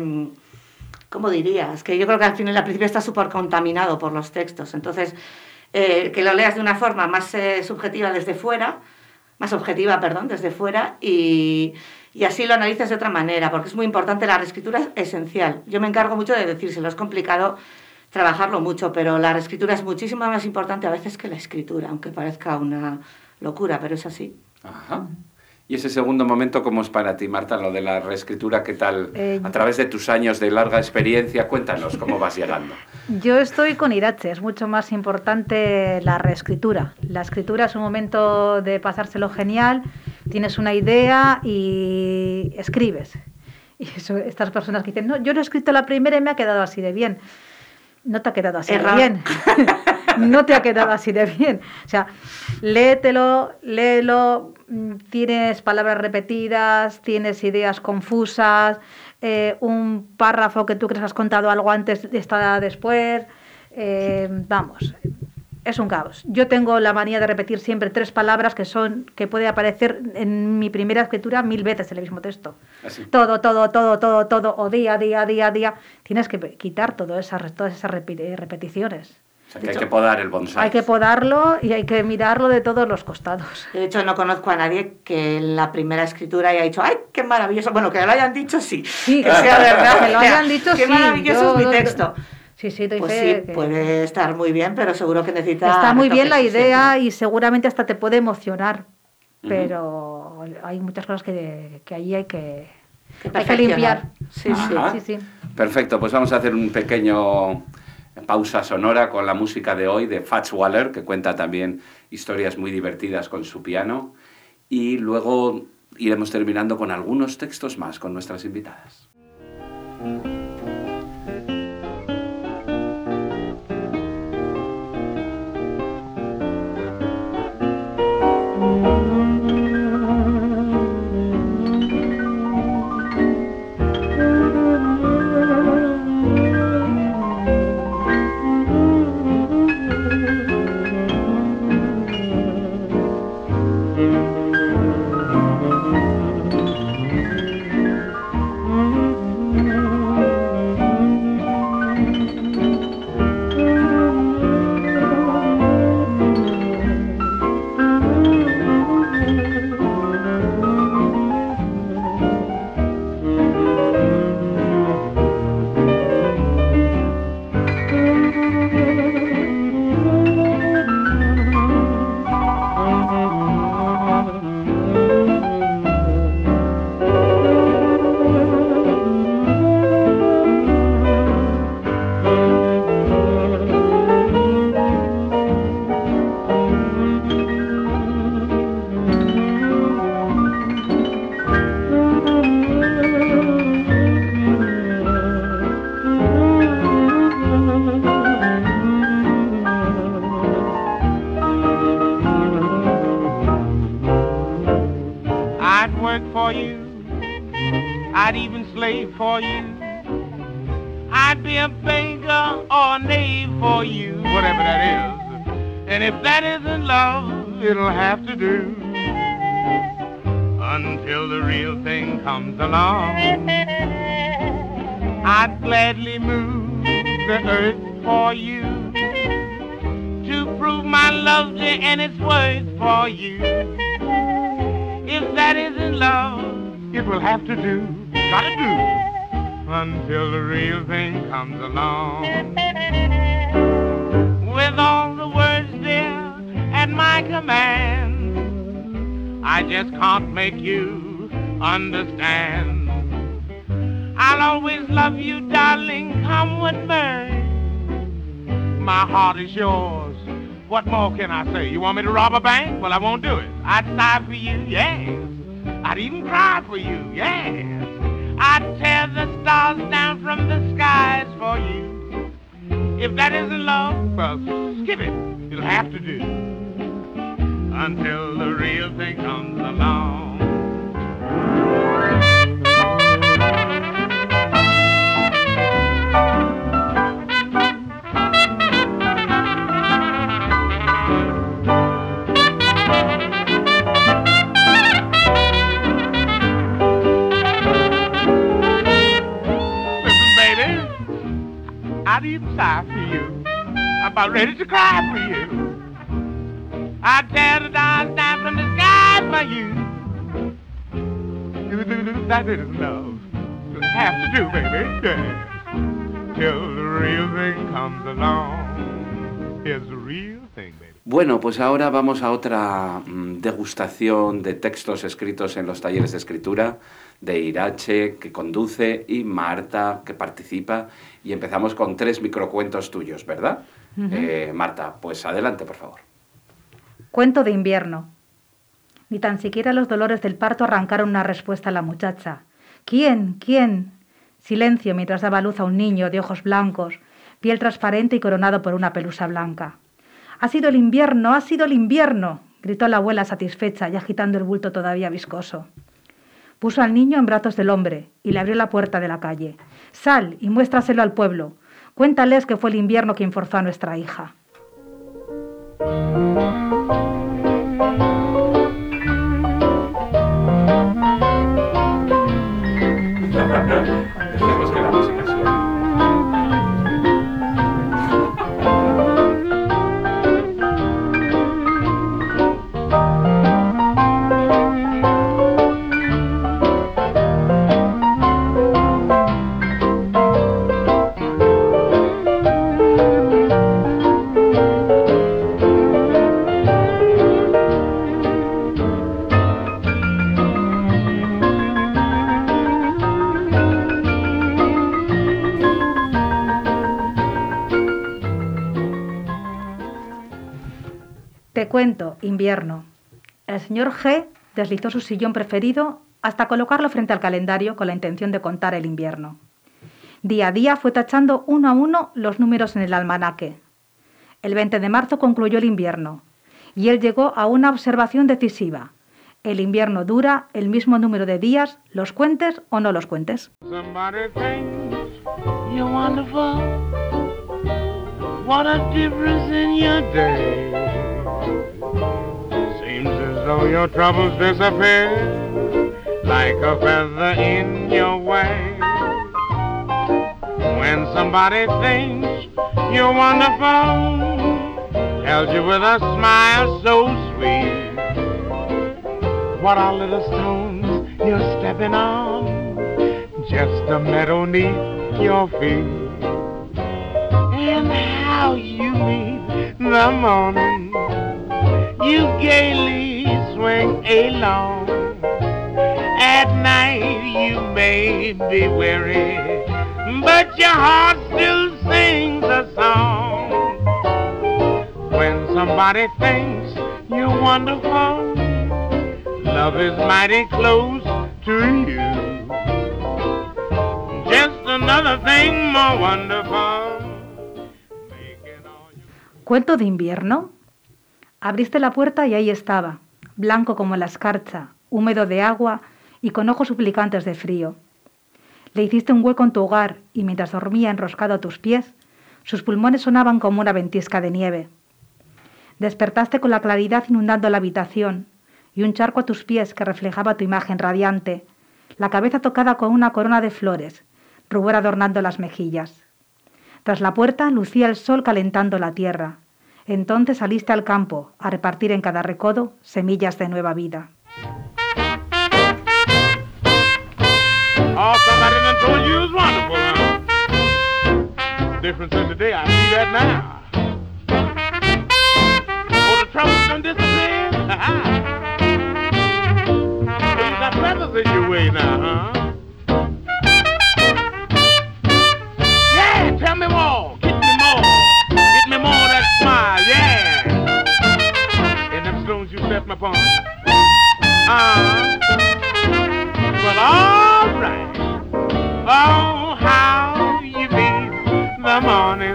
Speaker 3: ¿cómo dirías? Que yo creo que al principio está súper contaminado por los textos, entonces que lo leas de una forma más subjetiva desde fuera, más objetiva, perdón, desde fuera, y así lo analices de otra manera, porque es muy importante, la reescritura es esencial. Yo me encargo mucho de decírselo, es complicado trabajarlo mucho, pero la reescritura es muchísimo más importante a veces que la escritura, aunque parezca una locura, pero es así.
Speaker 2: Ajá. ¿Y ese segundo momento cómo es para ti, Marta, lo de la reescritura? ¿Qué tal? A través de tus años de larga experiencia, cuéntanos cómo vas llegando.
Speaker 4: Yo estoy con Irache, es mucho más importante la reescritura. La escritura es un momento de pasárselo genial, tienes una idea y escribes. Y eso, estas personas que dicen, no, yo lo he escrito la primera y me ha quedado así de bien. No te ha quedado así
Speaker 3: Error.
Speaker 4: de bien. No te ha quedado así de bien. O sea, léelo, tienes palabras repetidas, tienes ideas confusas, un párrafo que tú crees que has contado algo antes está después. Vamos, es un caos. Yo tengo la manía de repetir siempre 3 palabras que puede aparecer en mi primera escritura 1000 veces el mismo texto.
Speaker 2: Así.
Speaker 4: Todo, o día. Tienes que quitar todas esas repeticiones.
Speaker 2: O sea, que hay que podar el bonsái.
Speaker 4: Hay que podarlo y hay que mirarlo de todos los costados.
Speaker 3: De hecho, no conozco a nadie que en la primera escritura haya dicho, ¡ay, qué maravilloso! Bueno, que lo hayan dicho, sí.
Speaker 4: Sí,
Speaker 3: que sea verdad.
Speaker 4: que lo hayan dicho,
Speaker 3: qué
Speaker 4: sí.
Speaker 3: maravilloso es mi texto.
Speaker 4: Sí, doy
Speaker 3: Pues
Speaker 4: fe
Speaker 3: sí,
Speaker 4: que
Speaker 3: puede estar muy bien, pero seguro que necesita...
Speaker 4: está muy bien la
Speaker 3: retoques,
Speaker 4: idea
Speaker 3: sí.
Speaker 4: y seguramente hasta te puede emocionar, pero hay muchas cosas que allí hay que limpiar.
Speaker 3: Sí, sí.
Speaker 2: Ajá.
Speaker 4: Sí.
Speaker 2: Perfecto, pues vamos a hacer un pequeño pausa sonora con la música de hoy de Fats Waller, que cuenta también historias muy divertidas con su piano, y luego iremos terminando con algunos textos más con nuestras invitadas.
Speaker 5: I'd work for you, I'd even slave for you. I'd be a beggar or a knave for you, whatever that is. And if that isn't love, it'll have to do until the real thing comes along. I'd gladly move the earth for you to prove my love and its worth for you. If that isn't love, it will have to do, gotta do, until the real thing comes along. With all the words there at my command, I just can't make you understand. I'll always love you, darling, come what may. My heart is yours. What more can I say? You want me to rob a bank? Well, I won't do it. I'd sigh for you, yes. I'd even cry for you, yes. I'd tear the stars down from the skies for you. If that isn't love, well, skip it. It'll have to do until the real thing comes along. I'd even sigh for you. I'm about ready to cry for you. I'd tear the stars down from the sky for you. That is love. You'll have to do, baby. Yes. Till the real thing comes along. Here's the real thing, baby.
Speaker 2: Bueno, pues ahora vamos a otra degustación de textos escritos en los talleres de escritura de Irache, que conduce, y Marta, que participa. Y empezamos con 3 microcuentos tuyos, ¿verdad? Marta, pues adelante, por favor.
Speaker 4: Cuento de invierno. Ni tan siquiera los dolores del parto arrancaron una respuesta a la muchacha. ¿Quién? ¿Quién? Silencio mientras daba luz a un niño de ojos blancos, piel transparente y coronado por una pelusa blanca. ¡Ha sido el invierno! ¡Ha sido el invierno!, gritó la abuela satisfecha y agitando el bulto todavía viscoso. Puso al niño en brazos del hombre y le abrió la puerta de la calle. «Sal y muéstraselo al pueblo. Cuéntales que fue el invierno quien forzó a nuestra hija».
Speaker 2: Dejemos que la música suene.
Speaker 4: Te cuento, invierno. El señor G deslizó su sillón preferido hasta colocarlo frente al calendario con la intención de contar el invierno. Día a día fue tachando uno a uno los números en el almanaque. El 20 de marzo concluyó el invierno y él llegó a una observación decisiva. El invierno dura el mismo número de días, los cuentes o no los cuentes.
Speaker 5: Somebody thinks you're wonderful. What a difference in your day. Seems as though your troubles disappear like a feather in your way. When somebody thinks you're wonderful, tells you with a smile so sweet, what are little stones you're stepping on? Just a meadow neath your feet. And how you meet the morning, you gaily swing along. At night you may be weary, but your heart still sings a song. When somebody thinks you're wonderful, love is mighty close to you. Just another thing more wonderful.
Speaker 4: ¿Cuento de invierno? Abriste la puerta y ahí estaba, blanco como la escarcha, húmedo de agua y con ojos suplicantes de frío. Le hiciste un hueco en tu hogar y mientras dormía enroscado a tus pies, sus pulmones sonaban como una ventisca de nieve. Despertaste con la claridad inundando la habitación y un charco a tus pies que reflejaba tu imagen radiante, la cabeza tocada con una corona de flores, rubor adornando las mejillas. Tras la puerta lucía el sol calentando la tierra. Entonces saliste al campo a repartir en cada recodo semillas de nueva vida.
Speaker 5: Oh, somebody done told you it was wonderful, huh? Difference in the day, I see that now. Oh, the troubles done disappeared? So you got feathers in your way now, huh? Yeah, tell me more. Get me more. Get me more of that smile, yeah. And them stones you stepped upon. Well, all right. Oh, how you beat the morning.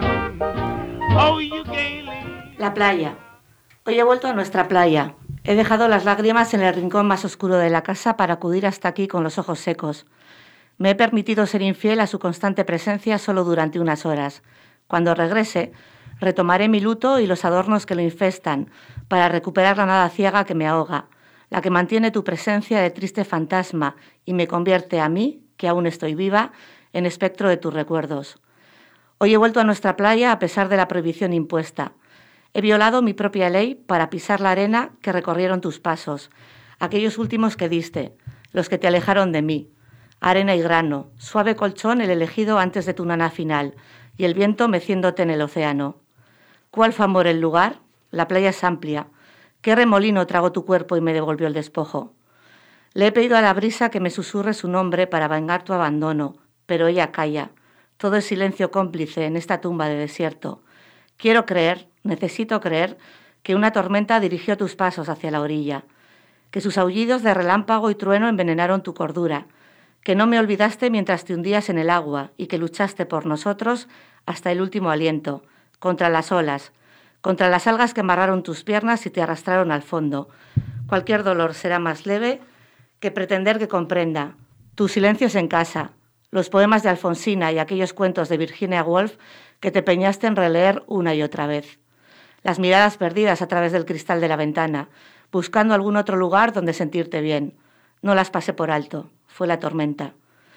Speaker 5: Oh, you gaily.
Speaker 3: La playa. Hoy he vuelto a nuestra playa. He dejado las lágrimas en el rincón más oscuro de la casa para acudir hasta aquí con los ojos secos. Me he permitido ser infiel a su constante presencia solo durante unas horas. Cuando regrese, retomaré mi luto y los adornos que lo infestan para recuperar la nada ciega que me ahoga, la que mantiene tu presencia de triste fantasma y me convierte a mí, que aún estoy viva, en espectro de tus recuerdos. Hoy he vuelto a nuestra playa a pesar de la prohibición impuesta. He violado mi propia ley para pisar la arena que recorrieron tus pasos, aquellos últimos que diste, los que te alejaron de mí. Arena y grano, suave colchón el elegido antes de tu nana final, y el viento meciéndote en el océano. ¿Cuál fue amor el lugar? La playa es amplia. ¿Qué remolino tragó tu cuerpo y me devolvió el despojo? Le he pedido a la brisa que me susurre su nombre para vengar tu abandono, pero ella calla. Todo es silencio cómplice en esta tumba de desierto. Quiero creer, necesito creer, que una tormenta dirigió tus pasos hacia la orilla, que sus aullidos de relámpago y trueno envenenaron tu cordura, que no me olvidaste mientras te hundías en el agua y que luchaste por nosotros hasta el último aliento, contra las olas, contra las algas que amarraron tus piernas y te arrastraron al fondo. Cualquier dolor será más leve que pretender que comprenda. Tus silencios en casa, los poemas de Alfonsina y aquellos cuentos de Virginia Woolf que te peñaste en releer una y otra vez. Las miradas perdidas a través del cristal de la ventana, buscando algún otro lugar donde sentirte bien. No las pasé por alto, fue la tormenta.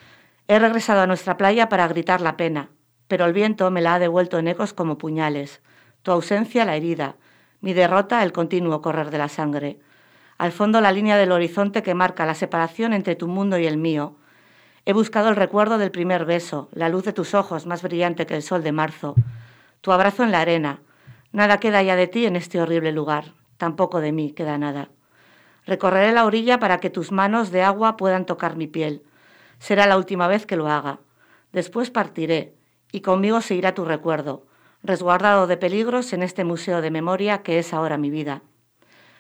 Speaker 3: He regresado a nuestra playa para gritar la pena, pero el viento me la ha devuelto en ecos como puñales. Tu ausencia la herida, mi derrota el continuo correr de la sangre. Al fondo la línea del horizonte que marca la separación entre tu mundo y el mío. He buscado el recuerdo del primer beso, la luz de tus ojos más brillante que el sol de marzo. Tu abrazo en la arena. Nada queda ya de ti en este horrible lugar. Tampoco de mí queda nada. Recorreré la orilla para que tus manos de agua puedan tocar mi piel. Será la última vez que lo haga. Después partiré, y conmigo se irá tu recuerdo, resguardado de peligros en este museo de memoria que es ahora mi vida.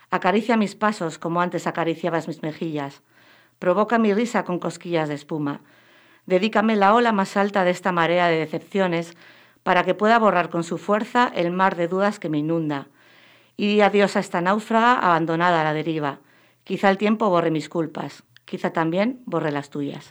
Speaker 3: Acaricia mis pasos como antes acariciabas mis mejillas. Provoca mi risa con cosquillas de espuma. Dedícame la ola más alta de esta marea de decepciones para que pueda borrar con su fuerza el mar de dudas que me inunda. Y di adiós a esta náufraga abandonada a la deriva. Quizá el tiempo borre mis culpas, quizá también borre las tuyas.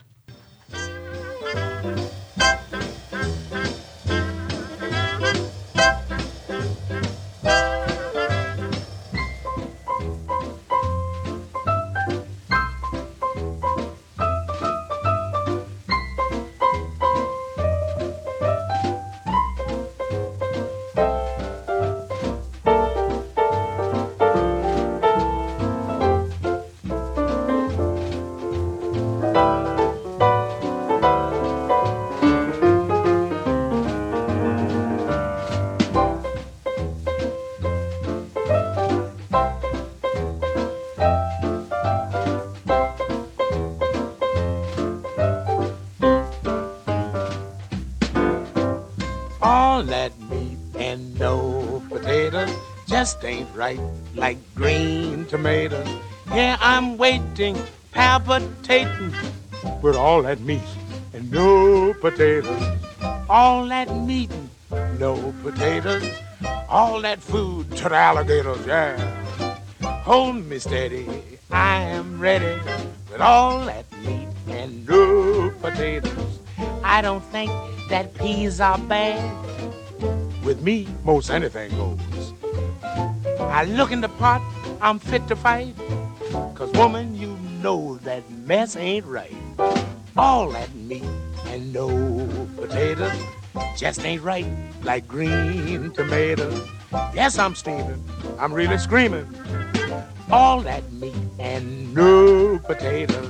Speaker 5: All that meat and no potatoes just ain't right like green tomatoes. Yeah, I'm waiting, palpitating with all that meat and no potatoes. All that meat and no potatoes. All that food to the alligators, yeah. Hold me steady, I am ready with all that meat and no potatoes. I don't think that peas are bad. With me, most anything goes. I look in the pot, I'm fit to fight. 'Cause woman, you know that mess ain't right. All that meat and no potatoes just ain't right like green tomatoes. Yes, I'm steaming, I'm really screaming. All that meat and no potatoes.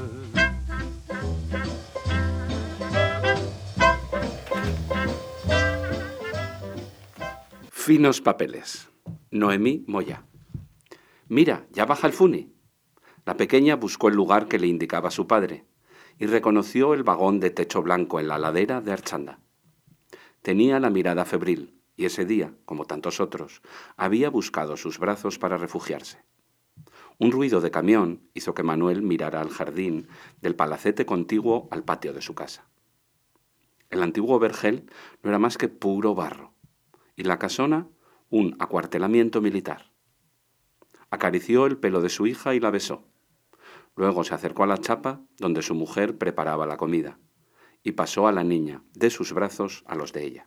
Speaker 2: Finos papeles. Noemí Moya. Mira, ya baja el Funi. La pequeña buscó el lugar que le indicaba su padre y reconoció el vagón de techo blanco en la ladera de Archanda. Tenía la mirada febril y ese día, como tantos otros, había buscado sus brazos para refugiarse. Un ruido de camión hizo que Manuel mirara al jardín del palacete contiguo al patio de su casa. El antiguo vergel no era más que puro barro y la casona un acuartelamiento militar. Acarició el pelo de su hija y la besó. Luego se acercó a la chapa donde su mujer preparaba la comida y pasó a la niña de sus brazos a los de ella.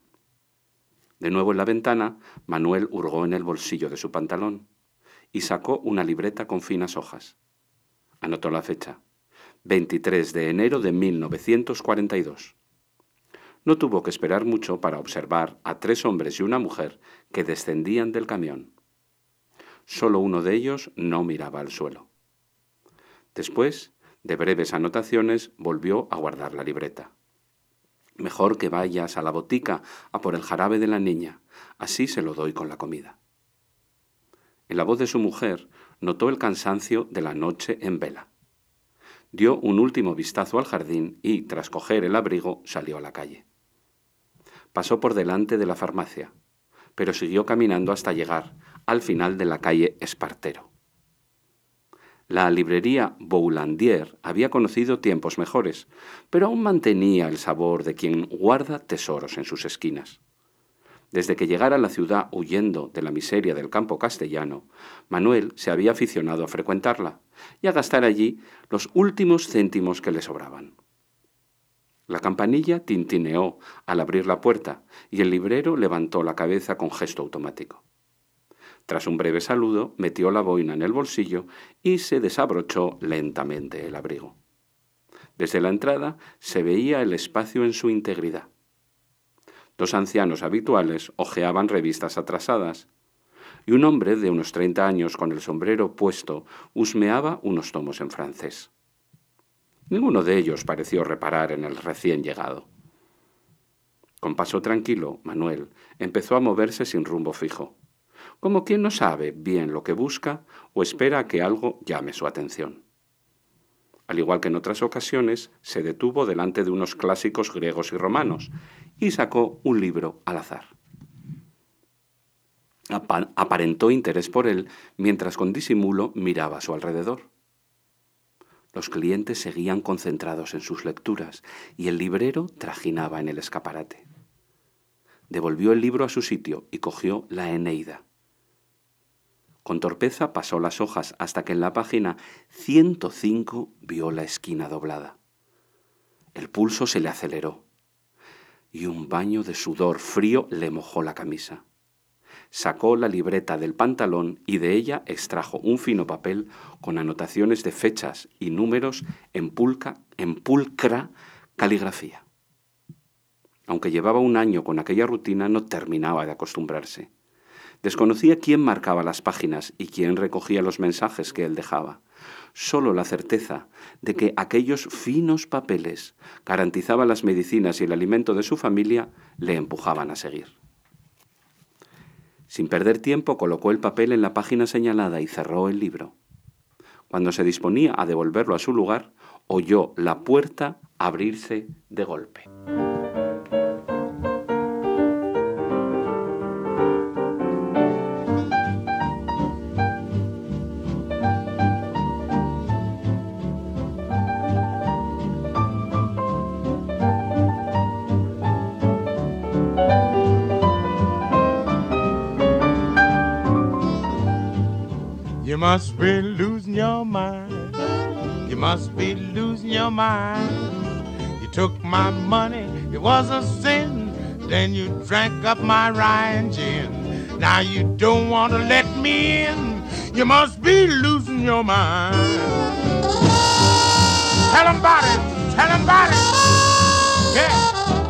Speaker 2: De nuevo en la ventana, Manuel hurgó en el bolsillo de su pantalón y sacó una libreta con finas hojas. Anotó la fecha, 23 de enero de 1942. No tuvo que esperar mucho para observar a 3 hombres y una mujer que descendían del camión. Solo uno de ellos no miraba al suelo. Después de breves anotaciones, volvió a guardar la libreta. Mejor que vayas a la botica a por el jarabe de la niña, así se lo doy con la comida. En la voz de su mujer notó el cansancio de la noche en vela. Dio un último vistazo al jardín y, tras coger el abrigo, salió a la calle. Pasó por delante de la farmacia, pero siguió caminando hasta llegar al final de la calle Espartero. La librería Boulandier había conocido tiempos mejores, pero aún mantenía el sabor de quien guarda tesoros en sus esquinas. Desde que llegara a la ciudad huyendo de la miseria del campo castellano, Manuel se había aficionado a frecuentarla y a gastar allí los últimos céntimos que le sobraban. La campanilla tintineó al abrir la puerta y el librero levantó la cabeza con gesto automático. Tras un breve saludo, metió la boina en el bolsillo y se desabrochó lentamente el abrigo. Desde la entrada se veía el espacio en su integridad. 2 ancianos habituales hojeaban revistas atrasadas y un hombre de unos 30 años con el sombrero puesto husmeaba unos tomos en francés. Ninguno de ellos pareció reparar en el recién llegado. Con paso tranquilo, Manuel empezó a moverse sin rumbo fijo, como quien no sabe bien lo que busca o espera a que algo llame su atención. Al igual que en otras ocasiones, se detuvo delante de unos clásicos griegos y romanos y sacó un libro al azar. Aparentó interés por él mientras con disimulo miraba a su alrededor. Los clientes seguían concentrados en sus lecturas y el librero trajinaba en el escaparate. Devolvió el libro a su sitio y cogió la Eneida. Con torpeza pasó las hojas hasta que en la página 105 vio la esquina doblada. El pulso se le aceleró y un baño de sudor frío le mojó la camisa. Sacó la libreta del pantalón y de ella extrajo un fino papel con anotaciones de fechas y números en pulcra caligrafía. Aunque llevaba un año con aquella rutina, no terminaba de acostumbrarse. Desconocía quién marcaba las páginas y quién recogía los mensajes que él dejaba. Solo la certeza de que aquellos finos papeles garantizaban las medicinas y el alimento de su familia le empujaban a seguir. Sin perder tiempo, colocó el papel en la página señalada y cerró el libro. Cuando se disponía a devolverlo a su lugar, oyó la puerta abrirse de golpe.
Speaker 5: You must be losing your mind. You must be losing your mind. You took my money, it was a sin. Then you drank up my Ryan gin. Now you don't want to let me in. You must be losing your mind. Tell 'em about it. Tell 'em about it. Yeah.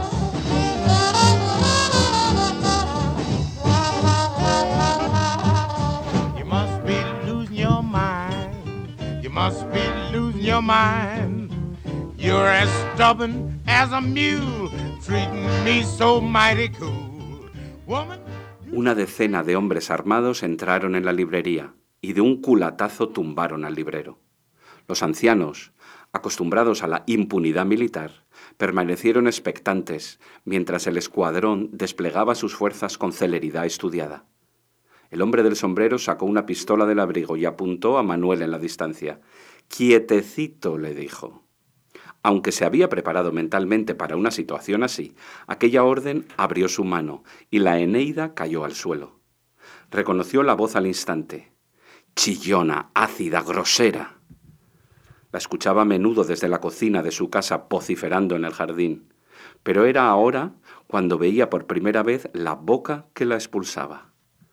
Speaker 5: Must be losing your mind. You're as stubborn as a mule, treating me so mighty cool. Woman.
Speaker 2: Una decena de hombres armados entraron en la librería y de un culatazo tumbaron al librero. Los ancianos, acostumbrados a la impunidad militar, permanecieron expectantes mientras el escuadrón desplegaba sus fuerzas con celeridad estudiada. El hombre del sombrero sacó una pistola del abrigo y apuntó a Manuel en la distancia. «Quietecito», le dijo. Aunque se había preparado mentalmente para una situación así, aquella orden abrió su mano y la Eneida cayó al suelo. Reconoció la voz al instante. Chillona, ácida, grosera. La escuchaba a menudo desde la cocina de su casa vociferando en el jardín, pero era ahora cuando veía por primera vez la boca que la expulsaba.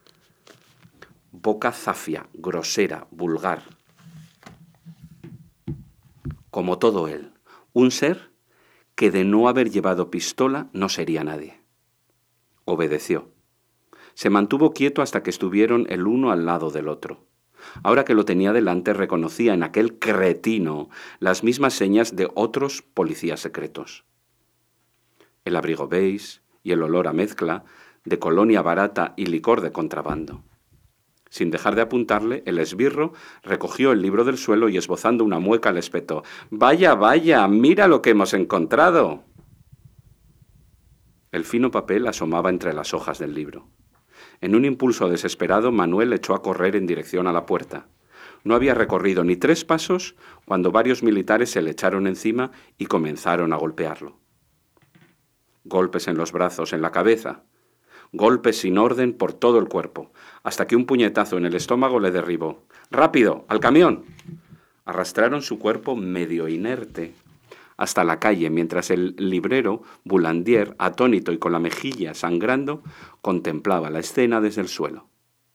Speaker 2: Boca zafia, grosera, vulgar. Como todo él, un ser que de no haber llevado pistola no sería nadie. Obedeció. Se mantuvo quieto hasta que estuvieron el uno al lado del otro. Ahora que lo tenía delante, reconocía en aquel cretino las mismas señas de otros policías secretos. El abrigo beige y el olor a mezcla de colonia barata y licor de contrabando. Sin dejar de apuntarle, el esbirro recogió el libro del suelo y esbozando una mueca le espetó. «Vaya, vaya, mira lo que hemos encontrado». El fino papel asomaba entre las hojas del libro. En un impulso desesperado, Manuel echó a correr en dirección a la puerta. No había recorrido ni 3 pasos cuando varios militares se le echaron encima y comenzaron a golpearlo. Golpes en los brazos, en la cabeza. Golpes sin orden por todo el cuerpo, hasta que un puñetazo en el estómago le derribó. ¡Rápido! ¡Al camión! Arrastraron su cuerpo medio inerte hasta la calle, mientras el librero, Boulandier, atónito y con la mejilla sangrando, contemplaba la escena desde el suelo.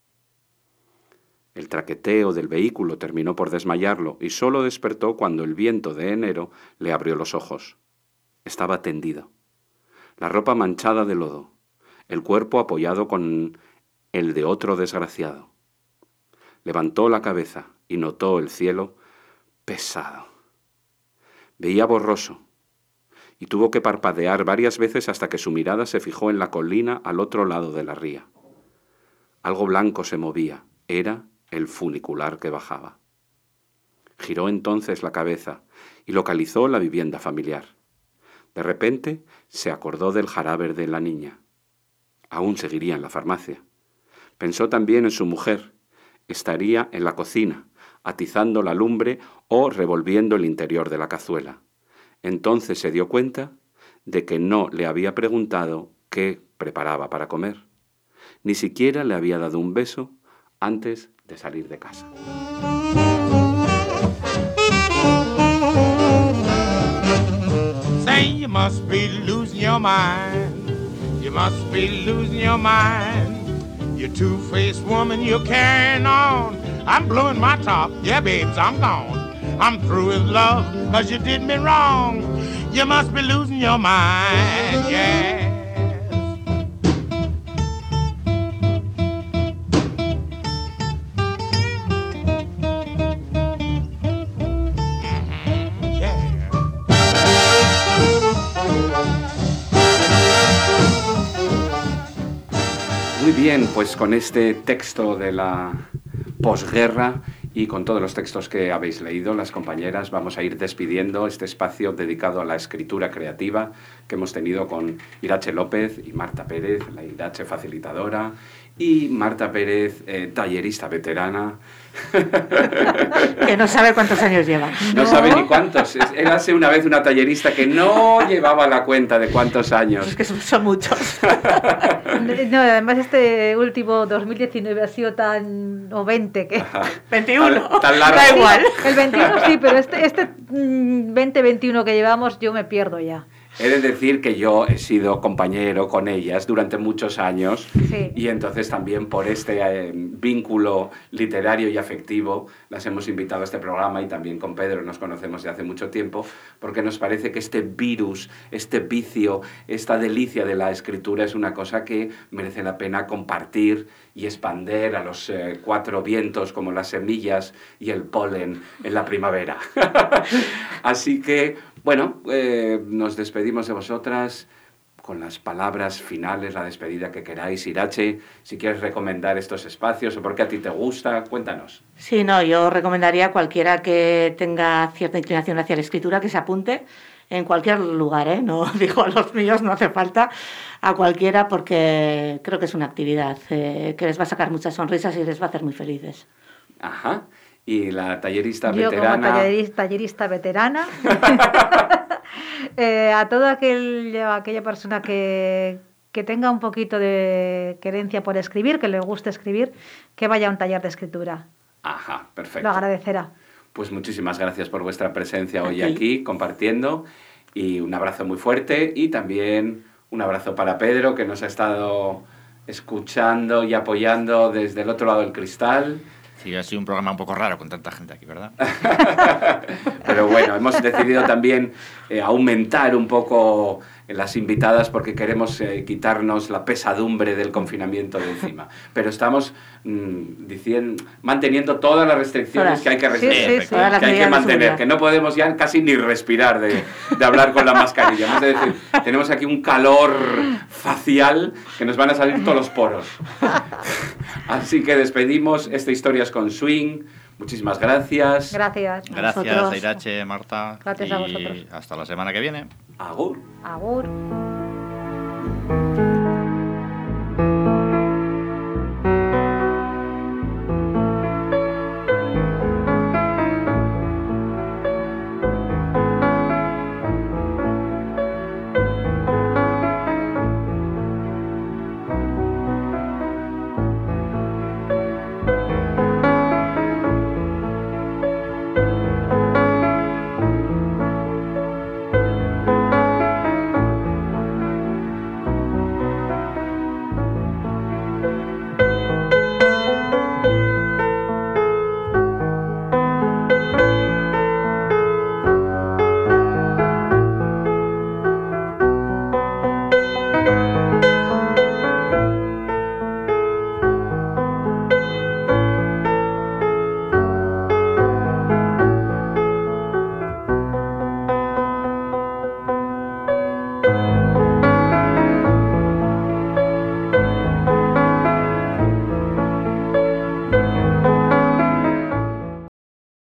Speaker 2: El traqueteo del vehículo terminó por desmayarlo y solo despertó cuando el viento de enero le abrió los ojos. Estaba tendido, la ropa manchada de lodo, el cuerpo apoyado con el de otro desgraciado. Levantó la cabeza y notó el cielo pesado. Veía borroso y tuvo que parpadear varias veces hasta que su mirada se fijó en la colina al otro lado de la ría. Algo blanco se movía, era el funicular que bajaba. Giró entonces la cabeza y localizó la vivienda familiar. De repente se acordó del jarabe de la niña. Aún seguiría en la farmacia. Pensó también en su mujer. Estaría en la cocina, atizando la lumbre o revolviendo el interior de la cazuela. Entonces se dio cuenta de que no le había preguntado qué preparaba para comer. Ni siquiera le había dado un beso antes de salir de casa.
Speaker 5: Say you must be losing your mind. You must be losing your mind. You two-faced woman, you're carrying on. I'm blowing my top. Yeah, babes, I'm gone. I'm through with love, 'cause you did me wrong. You must be losing your mind, yeah.
Speaker 2: Muy bien, pues con este texto de la posguerra y con todos los textos que habéis leído, las compañeras, vamos a ir despidiendo este espacio dedicado a la escritura creativa que hemos tenido con Irache López y Marta Pérez, la Irache facilitadora y Marta Pérez, tallerista veterana.
Speaker 3: Que no sabe cuántos años lleva.
Speaker 2: No sabe ni cuántos. Érase una vez una tallerista que no llevaba la cuenta de cuántos años.
Speaker 3: Es que son muchos.
Speaker 4: No, además este último 2019 ha sido tan... o 20 que...
Speaker 3: 21.
Speaker 2: Tan largo.
Speaker 3: Da igual.
Speaker 4: El 21 sí, pero este 2021 que llevamos yo me pierdo ya.
Speaker 2: He de decir que yo he sido compañero con ellas durante muchos años,
Speaker 4: Sí.
Speaker 2: y entonces también por este vínculo literario y afectivo las hemos invitado a este programa, y también con Pedro nos conocemos de hace mucho tiempo, porque nos parece que este virus, este vicio, esta delicia de la escritura es una cosa que merece la pena compartir y expander a los cuatro vientos como las semillas y el polen en la primavera. Así que, bueno, nos despedimos de vosotras con las palabras finales, la despedida que queráis. Irache, si quieres recomendar estos espacios o porque a ti te gusta, cuéntanos.
Speaker 3: Sí, no, yo recomendaría a cualquiera que tenga cierta inclinación hacia la escritura que se apunte en cualquier lugar, ¿eh? No digo a los míos, no hace falta, a cualquiera, porque creo que es una actividad que les va a sacar muchas sonrisas y les va a hacer muy felices.
Speaker 2: Ajá. Y la tallerista
Speaker 4: Yo
Speaker 2: veterana...
Speaker 4: como tallerista veterana, a toda aquella persona que tenga un poquito de querencia por escribir, que le guste escribir, que vaya a un taller de escritura.
Speaker 2: Ajá, perfecto.
Speaker 4: Lo agradecerá.
Speaker 2: Pues muchísimas gracias por vuestra presencia hoy
Speaker 3: A ti.
Speaker 2: aquí, compartiendo, y un abrazo muy fuerte, y también un abrazo para Pedro, que nos ha estado escuchando y apoyando desde el otro lado del cristal.
Speaker 1: Sí, ha sido un programa un poco raro con tanta gente aquí, ¿verdad?
Speaker 2: Pero bueno, hemos decidido también aumentar un poco las invitadas porque queremos quitarnos la pesadumbre del confinamiento de encima. Pero estamos manteniendo todas las restricciones que hay que respetar,
Speaker 4: sí.
Speaker 3: Todas las
Speaker 2: que hay que
Speaker 3: medidas de
Speaker 2: mantener,
Speaker 3: seguridad.
Speaker 2: que no podemos ya casi ni respirar de hablar con la mascarilla. Hemos de decir, tenemos aquí un calor facial que nos van a salir todos los poros. Así que despedimos esta Historias con Swing. Muchísimas gracias.
Speaker 4: Gracias.
Speaker 1: Gracias
Speaker 3: vosotros.
Speaker 1: a Irache, Marta.
Speaker 4: Gracias a vosotros.
Speaker 1: Y hasta la semana que viene.
Speaker 2: Agur.
Speaker 4: Agur.